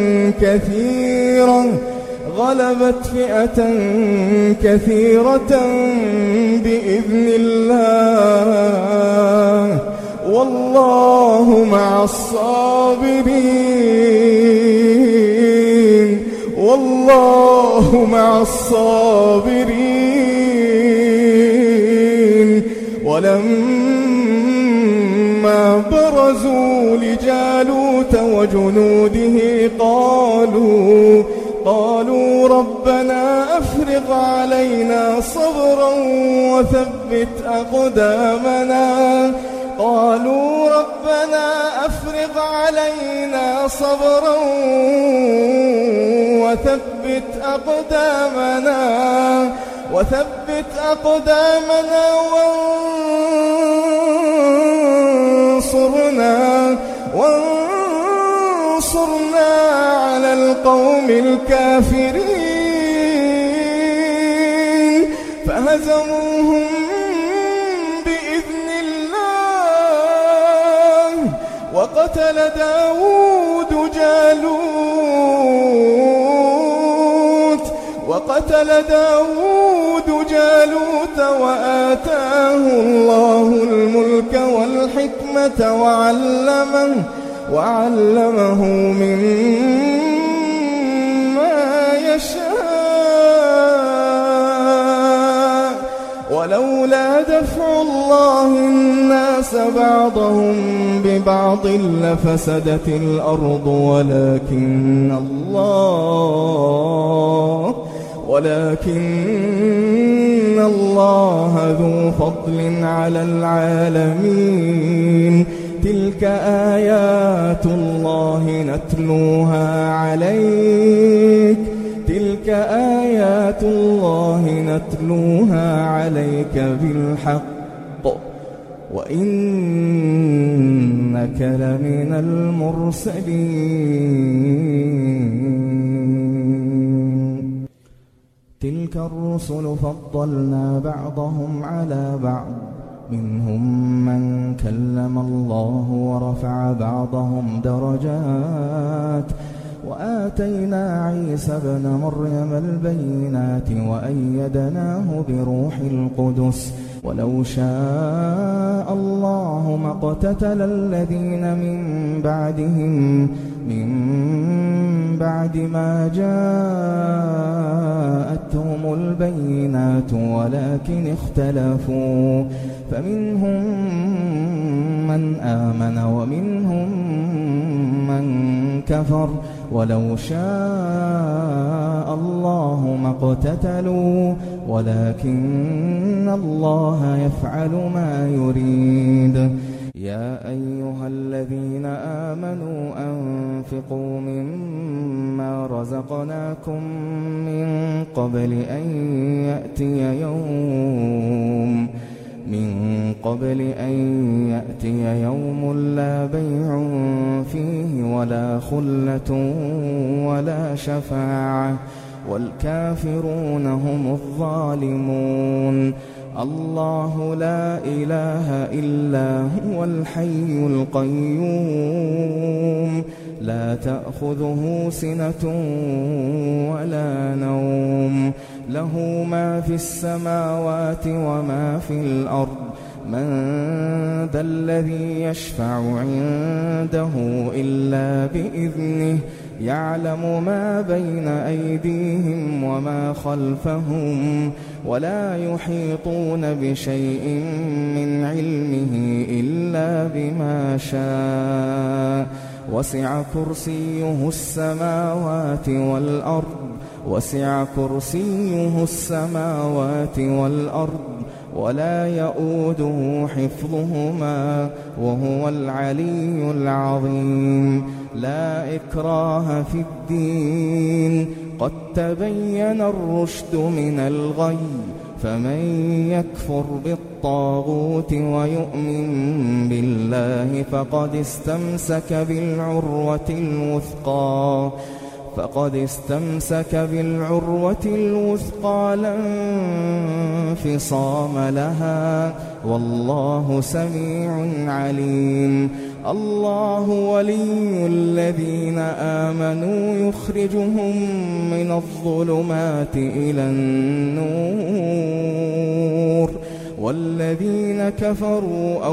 كثيرة غلبت فئة كثيرة بإذن الله والله مع الصابرين والله مع الصابرين. ولما برزوا لجالوت وجنوده قالوا قالوا ربنا أفرغ علينا صبرا وثبت أقدامنا قالوا ربنا أفرغ علينا صبرا وثبت أقدامنا وثبت أقدامنا وانصرنا وانصرنا على القوم الكافرين فهزموهم بإذن الله وقتل داود جالوت وقتل داود جالوت وآتاه الله الملك والحكمة وعلمه وعلمه مما يشاء ولولا دفع الله الناس بعضهم ببعض لفسدت الأرض ولكن الله ولكن الله ذو فضل على العالمين تلك آيات الله نتلوها عليك تلك آيات الله نتلوها عليك بالحق وإنك لمن المرسلين تلك الرسل فضلنا بعضهم على بعض منهم من كلم الله ورفع بعضهم درجات وآتينا عيسى ابن مريم البينات وأيدناه بروح القدس ولو شاء الله ما اقتتل الذين من بعدهم من بعد ما جاءتهم البينات ولكن اختلفوا فمنهم من آمن ومنهم من كفر ولو شاء الله ما اقتتلوا ولكن الله يفعل ما يريد يا أيها الذين آمنوا أنفقوا مما رزقناكم من قبل أن يأتي يوم من قبل أن يأتي يوم لا بيع فيه ولا خلة ولا شفاعة والكافرون هم الظالمون الله لا إله إلا هو الحي القيوم لا تأخذه سنة ولا نوم له ما في السماوات وما في الأرض من ذا الذي يشفع عنده إلا بإذنه يعلم ما بين أيديهم وما خلفهم ولا يحيطون بشيء من علمه إلا بما شاء وسع كرسيه السماوات والأرض وسع كرسيه السماوات والأرض ولا يؤوده حفظهما وهو العلي العظيم لا إكراه في الدين قد تبين الرشد من الغي فمن يكفر بالطاغوت ويؤمن بالله فقد استمسك بالعروة الوثقى فقد استمسك بالعروة الوثقى لا انفصام لها والله سميع عليم الله ولي الذين آمنوا يخرجهم من الظلمات إلى النور والذين كفروا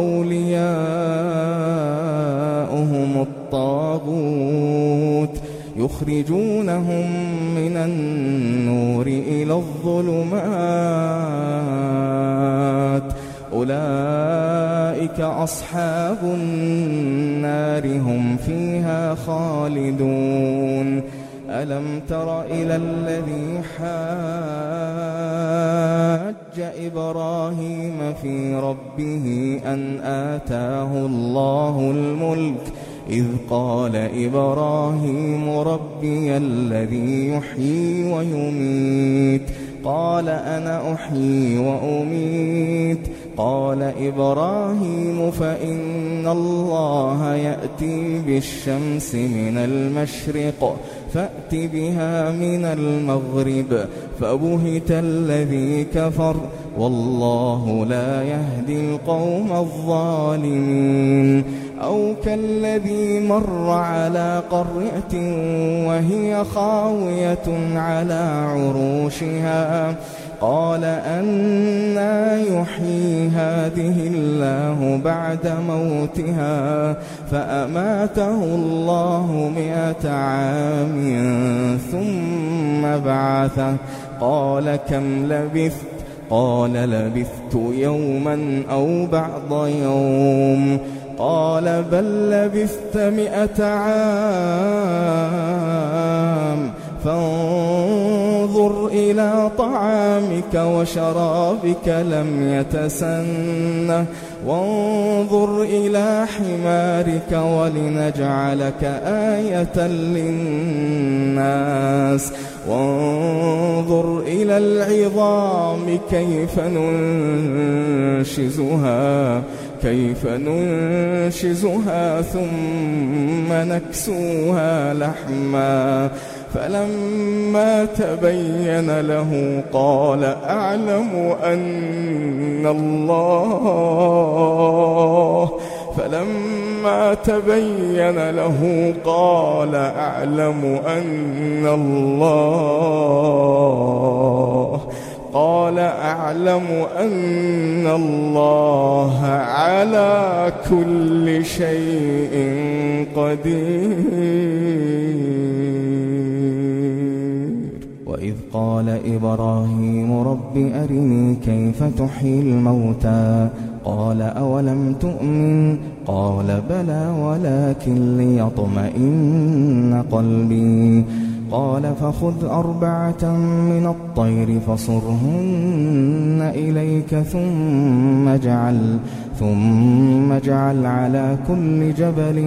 أولياؤهم الطاغوت يخرجونهم من النور إلى الظلمات أولئك أصحاب النار هم فيها خالدون ألم تر إلى الذي حاج إبراهيم في ربه أن آتاه الله الملك إذ قال إبراهيم ربي الذي يحيي ويميت قال أنا أحيي وأميت قال إبراهيم فإن الله يأتي بالشمس من المشرق فأت بها من المغرب فبهت الذي كفر والله لا يهدي القوم الظالمين أو كالذي مر على قرية وهي خاوية على عروشها قال أنى يحيي هذه الله بعد موتها فأماته الله مئة عام ثم بعثه قال كم لبثت قال لبثت يوما أو بعض يوم قال بل لبثت مئة عام فانظر وانظر إلى طعامك وشرابك لم يتسنه وانظر إلى حمارك ولنجعلك آية للناس وانظر إلى العظام كيف ننشزها كيف ننشزها ثم نكسوها لحما فلما تبين له قال أعلم أن الله فلما تبين له قال أعلم أن الله قال أعلم أن الله على كل شيء قدير. وإذ قال إبراهيم رب أرني كيف تحيي الموتى قال أولم تؤمن قال بلى ولكن ليطمئن قلبي قال فخذ أربعة من الطير فصرهن إليك ثم اجعل ثم اجعل على كل جبل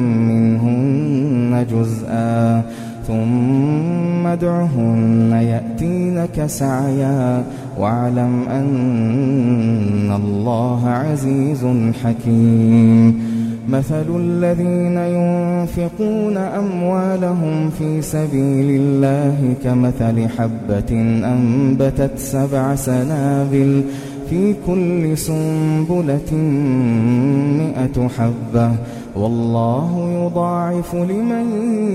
منهن جزءا ثم ادعهن يأتينك سعيا واعلم أن الله عزيز حكيم. مثل الذين ينفقون أموالهم في سبيل الله كمثل حبة أنبتت سبع سنابل في كل سنبلة مئة حبة والله يضاعف لمن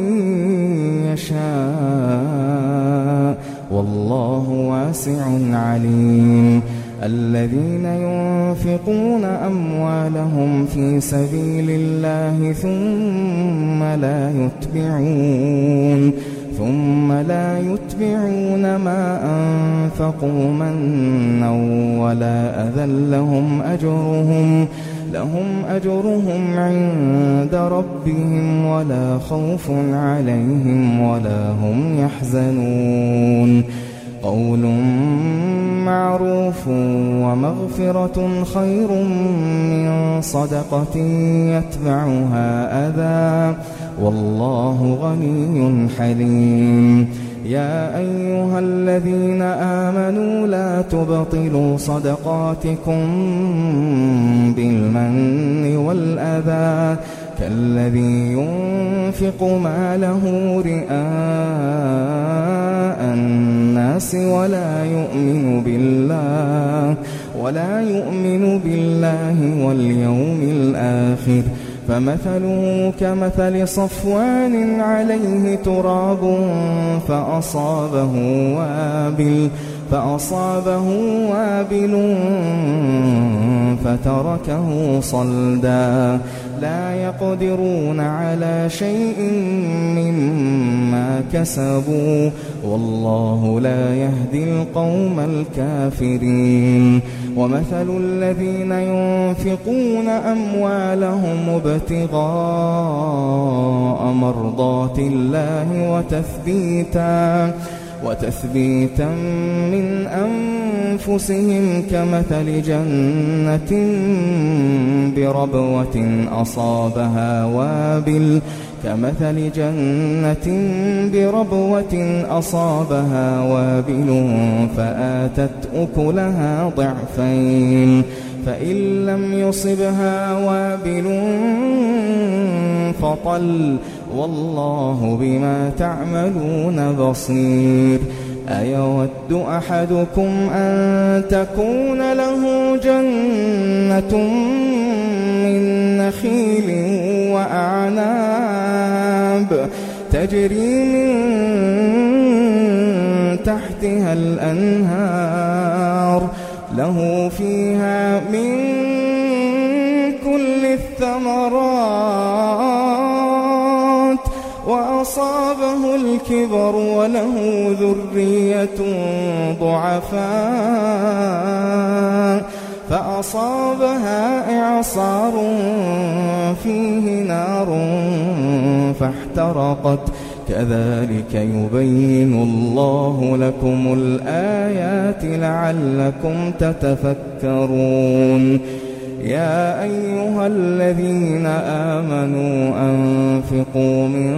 يشاء والله واسع عليم. الذين ينفقون أموالهم في سبيل الله ثم لا يتبعون ثم لا يتبعون ما أنفقوا منا ولا أذى لهم أجرهم لهم أجرهم عند ربهم ولا خوف عليهم ولا هم يحزنون. قول معروف ومغفرة خير من صدقة يتبعها أذى والله غني حليم. يا أيها الذين آمنوا لا تبطلوا صدقاتكم بالمن والأذى كالذي ينفق ماله رئاء الناس ولا يؤمن بالله ولا يؤمن بالله واليوم الآخر فمثله كمثل صفوان عليه تراب فأصابه وابل فأصابه وابل فتركه صلدا لا يقدرون على شيء مما كسبوا والله لا يهدي القوم الكافرين. ومثل الذين ينفقون أموالهم ابتغاء مرضات الله وتثبيتا وتثبيتا من أنفسهم كمثل جنة بربوة أصابها وابل كمثل جنة بربوة أصابها وابل فآتت أكلها ضعفين فإن لم يصبها وابل فطل والله بما تعملون بصير. أيود أحدكم أن تكون له جنة من نخيل وأعناب تجري من تحتها الأنهار له فيها من كل الثمرات وأصابه الكبر وله ذرية ضعفاء فأصابها إعصار فيه نار فاحترقت كذلك يبين الله لكم الآيات لعلكم تتفكرون يا أيها الذين آمنوا أنفقوا من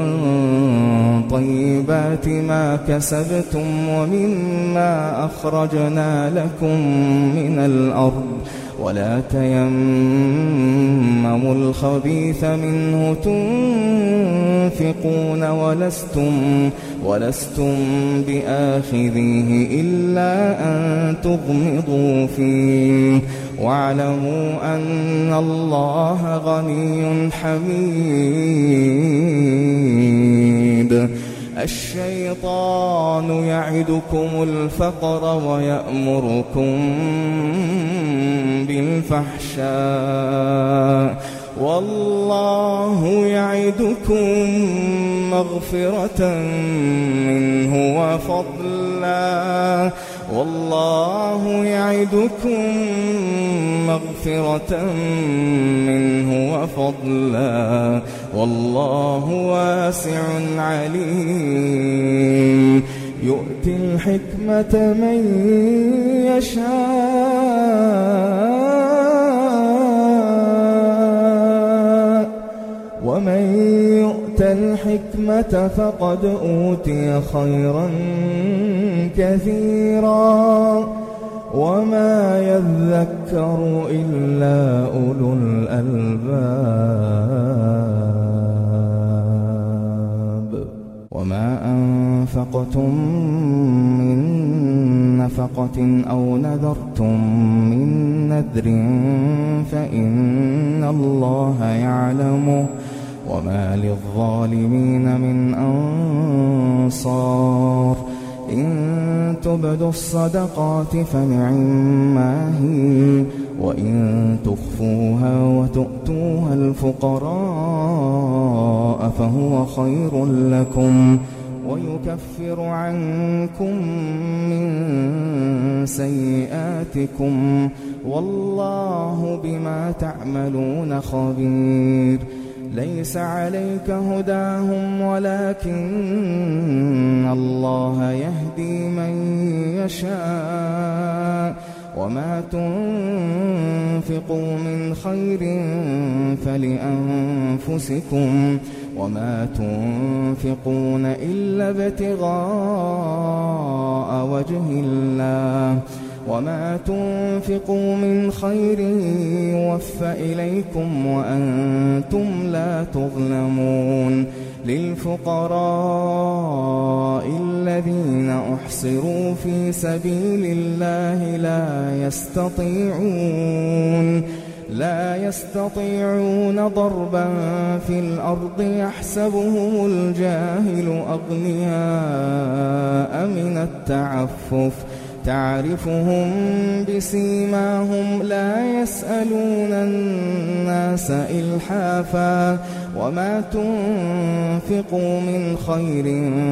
طيبات ما كسبتم ومما أخرجنا لكم من الأرض ولا تيمموا الخبيث منه تنفقون ولستم, ولستم بآخذيه إلا أن تغمضوا فيه واعلموا أن الله غني حميد الشيطان يعدكم الفقر ويأمركم بالفحشاء والله يعدكم مغفرة منه وفضلا والله يعدكم مغفرة منه وفضلا والله واسع عليم يؤتي الحكمة من يشاء ومن يؤت الحكمة فقد أوتي خيرا كثيرا وما يذكر إلا أولو الألباب وما أنفقتم من نفقة أو نذرتم من نذر فإن الله يعلمه وما للظالمين من أنصار إن تبدوا الصدقات فنعما هي وإن تخفوها وتؤتوها الفقراء فهو خير لكم ويكفر عنكم من سيئاتكم والله بما تعملون خبير ليس عليك هداهم ولكن الله يهدي من يشاء وما تنفقوا من خير فلأنفسكم وما تنفقون إلا ابتغاء وجه الله وما تنفقوا من خير يوفى إليكم وأنتم لا تظلمون للفقراء الذين أحصروا في سبيل الله لا يستطيعون لا يستطيعون ضربا في الأرض يحسبهم الجاهل أغنياء من التعفف تعرفهم بسيماهم لا يسألون الناس إلحافا وما تنفقوا من خير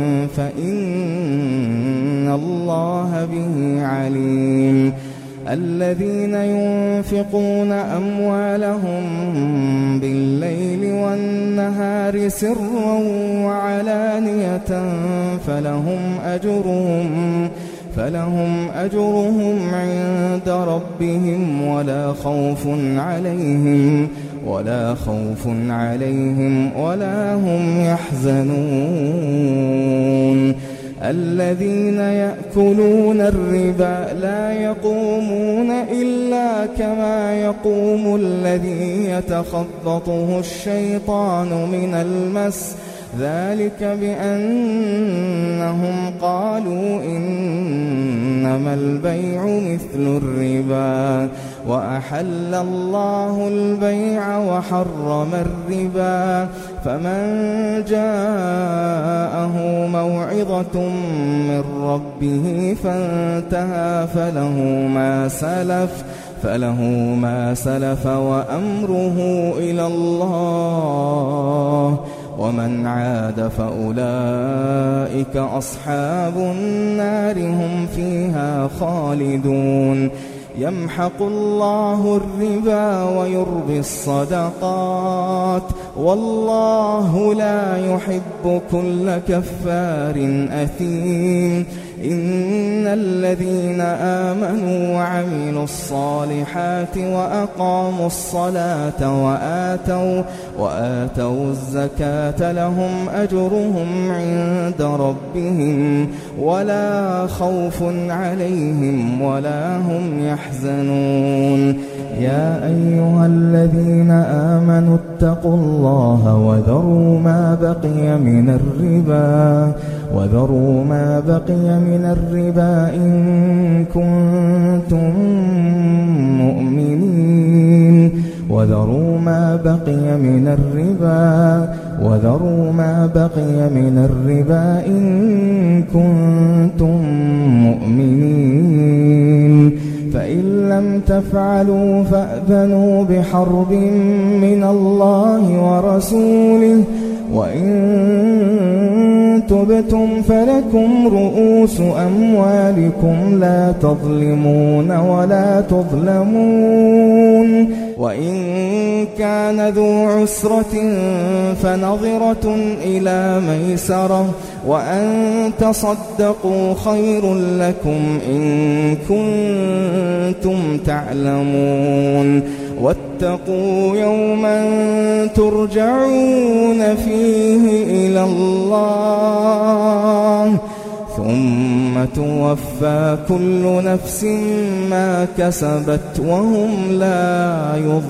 فإن الله به عليم الذين ينفقون أموالهم بالليل والنهار سرا وعلانية فلهم أجرهم فلهم أجرهم عند ربهم ولا خوف عليهم ولا خوف عليهم ولا هم يحزنون الذين يأكلون الربا لا يقومون إلا كما يقوم الذي يتخبطه الشيطان من المس ذلك بأنهم قالوا إنما البيع مثل الربا وأحل الله البيع وحرم الربا فمن جاءه موعظة من ربه فانتهى فله ما سلف فله ما سلف وأمره إلى الله ومن عاد فأولئك أصحاب النار هم فيها خالدون يمحق الله الربا ويربي الصدقات والله لا يحب كل كفار أثيم. إن الذين آمنوا وعملوا الصالحات وأقاموا الصلاة وآتوا, وآتوا الزكاة لهم أجرهم عند ربهم ولا خوف عليهم ولا هم يحزنون. يا أيها الذين آمنوا اتقوا الله وذروا ما بقي من الربا وذروا ما بقي من الربا إن كنتم مؤمنين وذروا ما بقي من الربا وذروا ما بقي من الربا إن كنتم مؤمنين فإن لم تفعلوا فأذنوا بحرب من الله ورسوله وإن تبتم فلكم رؤوس أموالكم لا تظلمون ولا تظلمون. وإن كان ذو عسرة فنظرة إلى ميسرة وأن تصدقوا خير لكم إن كنتم تعلمون. واتقوا يوما ترجعون فيه إلى الله ثم توفى كل نفس ما كسبت وهم لا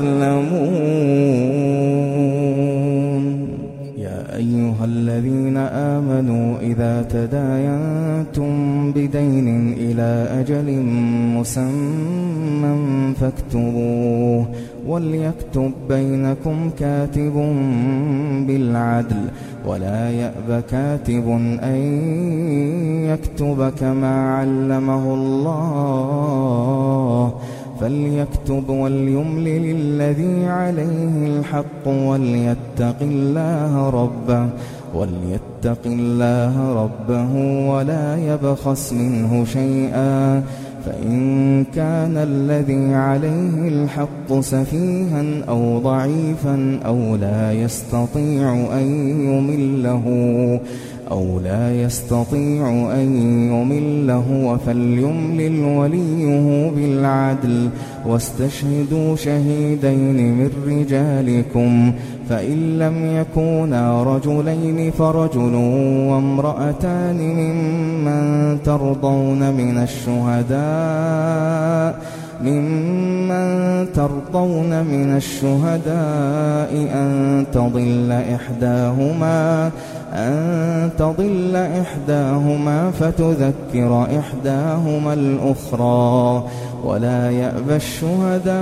يظلمون. يا أيها الذين آمنوا إذا تداينتم بدين إلى أجل مسمى فاكتبوه وليكتب بينكم كاتب بالعدل ولا يأب كاتب أن يكتب كما علمه الله فليكتب وليملل الذي عليه الحق وليتق الله ربه وليتق الله ربه ولا يبخس منه شيئا فإن كان الذي عليه الحق سفيها أو ضعيفا أو لا يستطيع أن يمله أو لا يستطيع أن يمله فليملل وليه بالعدل واستشهدوا شهيدين من رجالكم فإن لم يكونا رجلين فرجل وامرأتان ممن ترضون من الشهداء ممن ترضون من الشهداء أن تضل إحداهما أن تضل إحداهما فتذكر إحداهما الأخرى ولا يأبى الشهداء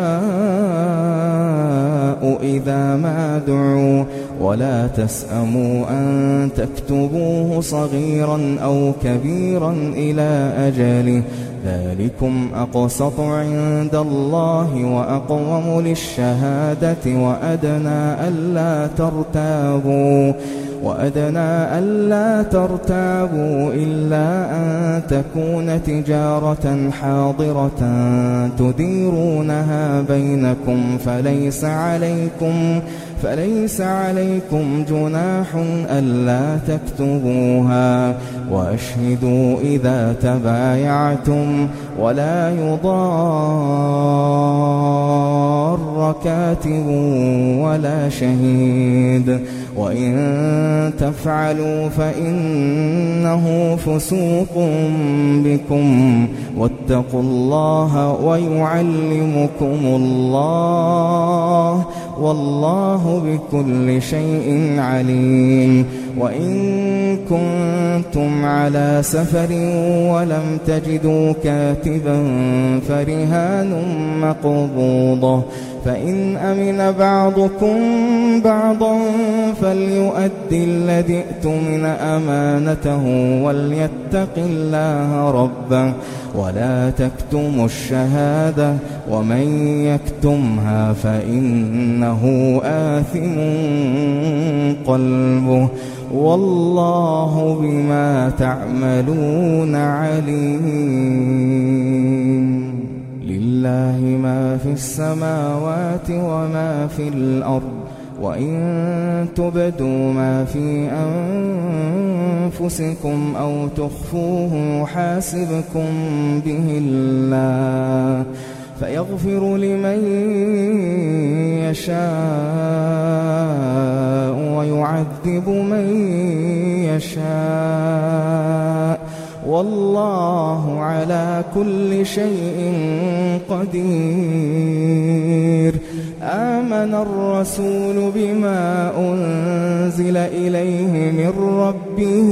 إذا ما دعوا ولا تسأموا أن تكتبوه صغيرا أو كبيرا إلى أجله ذلكم أقسط عند الله وأقوم للشهادة وأدنى ألا ترتابوا وأدنى ألا ترتابوا إلا أن تكون تجارة حاضرة تديرونها بينكم فليس عليكم فليس عليكم جناح ألا تكتبوها وأشهدوا إذا تبايعتم ولا يضار كاتب ولا شهيد وإن تفعلوا فإنه فسوق بكم واتقوا الله ويعلمكم الله والله بكل شيء عليم. وإن كنتم على سفر ولم تجدوا كاتبا فرهان مقبوضة فإن أمن بعضكم بعضا فليؤدي الذي ائتمن أمانته وليتق الله ربه ولا تكتموا الشهادة ومن يكتمها فإنه آثم قلبه والله بما تعملون عليم. لله ما في السماوات وما في الأرض وإن تبدوا ما في أنفسكم أو تخفوه يحاسبكم به الله فيغفر لمن يشاء ويعذب من يشاء والله على كل شيء قدير. آمن الرسول بما أنزل إليه من ربه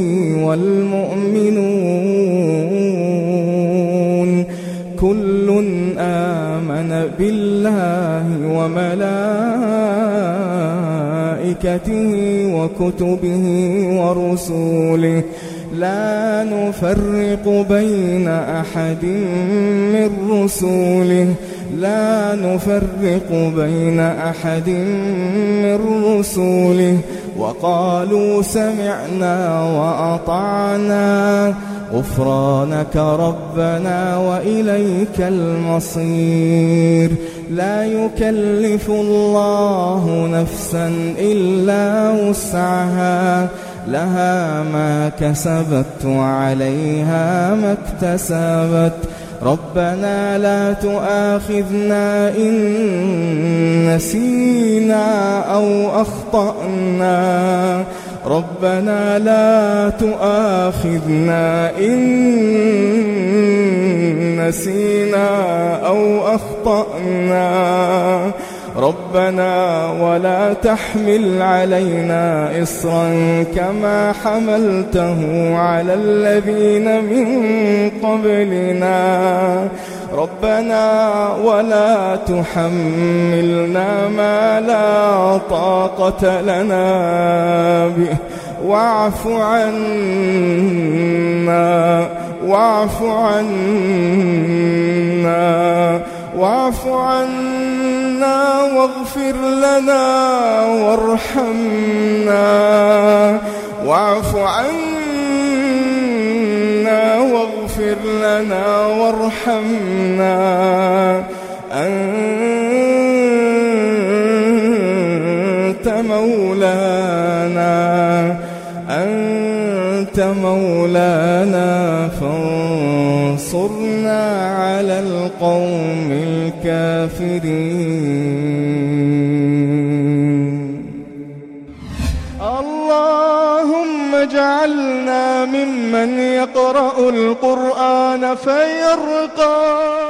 والمؤمنون كل آمن بالله وملائكته وكتبه ورسوله لا نفرق بين أحد من رسله لا نفرق بين أحد من رسله وقالوا سمعنا وأطعنا غفرانك ربنا وإليك المصير. لا يكلف الله نفسا إلا وسعها لها ما كسبت وعليها ما اكتسبت ربنا لا تؤاخذنا إن نسينا أو أخطأنا ربنا لا تؤاخذنا إن نسينا أو أخطأنا ربنا ولا تحمل علينا إصرا كما حملته على الذين من قبلنا ربنا ولا تحملنا ما لا طاقة لنا به واعف عنا واعف عنا واعف عنا واغفر لنا وارحمنا واعف عنا واغفر لنا وارحمنا أنت مولانا أنت مولانا فانصرنا على القوم الكافرين. اللهم اجعلنا ممن يقرأ القرآن فيرقى